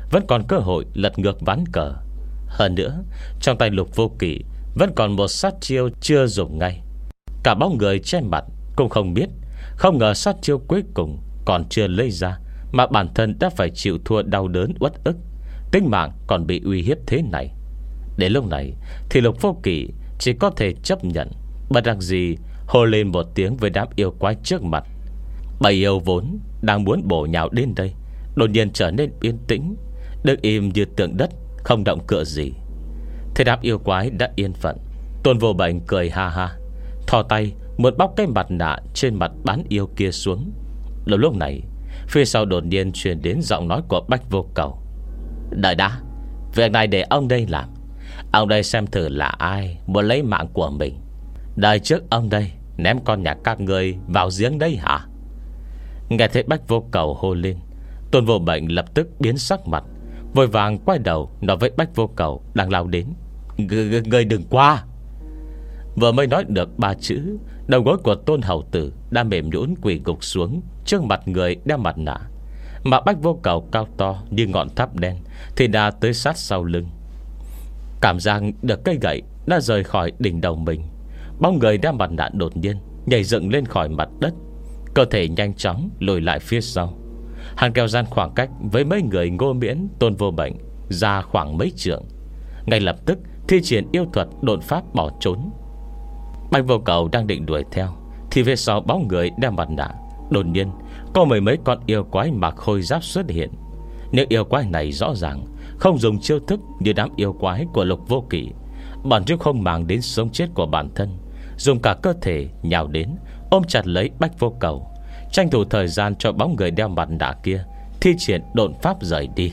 vẫn còn cơ hội lật ngược ván cờ. Hơn nữa, trong tay Lục Vô Kỵ vẫn còn một sát chiêu chưa dùng ngay. Cả bóng người che mặt cũng không biết, không ngờ sát chiêu cuối cùng còn chưa lấy ra mà bản thân đã phải chịu thua đau đớn uất ức, tính mạng còn bị uy hiếp thế này. Đến lúc này thì Lục Vô Kỵ chỉ có thể chấp nhận, bất đắc dĩ hô lên một tiếng với đám yêu quái trước mặt. Bầy yêu vốn đang muốn bổ nhào đến đây đột nhiên trở nên yên tĩnh, đứng im như tượng đất, không động cựa gì. Thế đám yêu quái đã yên phận, Tôn Vô Bệnh cười ha ha, thò tay muốn bóc cái mặt nạ trên mặt bán yêu kia xuống. Lúc lúc này phía sau đột nhiên truyền đến giọng nói của Bách Vô Cầu. Đợi đã, việc này để ông đây làm. Ông đây xem thử là ai muốn lấy mạng của mình. Đời trước ông đây ném con nhà các ngươi vào giếng đấy hả? Nghe thấy Bách Vô Cầu hô lên, Tôn Vô Bệnh lập tức biến sắc mặt, vội vàng quay đầu nói với Bách Vô Cầu đang lao đến. Ngươi đừng qua. Vừa mới nói được ba chữ, đầu gối của Tôn Hầu Tử đã mềm nhũn quỳ gục xuống trước mặt người đeo mặt nạ. Mà Bách Vô Cầu cao to như ngọn tháp đen thì đã tới sát sau lưng. Cảm giác được cây gậy đã rời khỏi đỉnh đầu mình, bóng người đeo mặt nạ đột nhiên nhảy dựng lên khỏi mặt đất, cơ thể nhanh chóng lùi lại phía sau. Hắn kéo gian khoảng cách với mấy người Ngô Miễn, Tôn Vô Bệnh ra khoảng mấy trượng, ngay lập tức thi triển yêu thuật độn pháp bỏ trốn. Bách Vô Cầu đang định đuổi theo thì phía sau bóng người đeo mặt nạ đột nhiên có mười mấy con yêu quái mặc khôi giáp xuất hiện. Những yêu quái này rõ ràng không dùng chiêu thức như đám yêu quái của Lục Vô Kỵ, bọn chúng không màng đến sống chết của bản thân, dùng cả cơ thể nhào đến ôm chặt lấy Bách Vô Cầu, tranh thủ thời gian cho bóng người đeo mặt nạ kia thi triển độn pháp rời đi.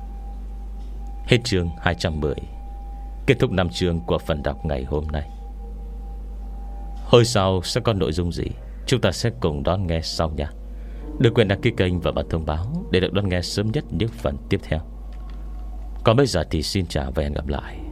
Hết chương hai trăm mười. Kết thúc năm chương của phần đọc ngày hôm nay. Hồi sau sẽ có nội dung gì chúng ta sẽ cùng đón nghe sau nha. Đừng quên đăng ký kênh và bật thông báo để được đón nghe sớm nhất những phần tiếp theo. Còn bây giờ thì xin chào và hẹn gặp lại.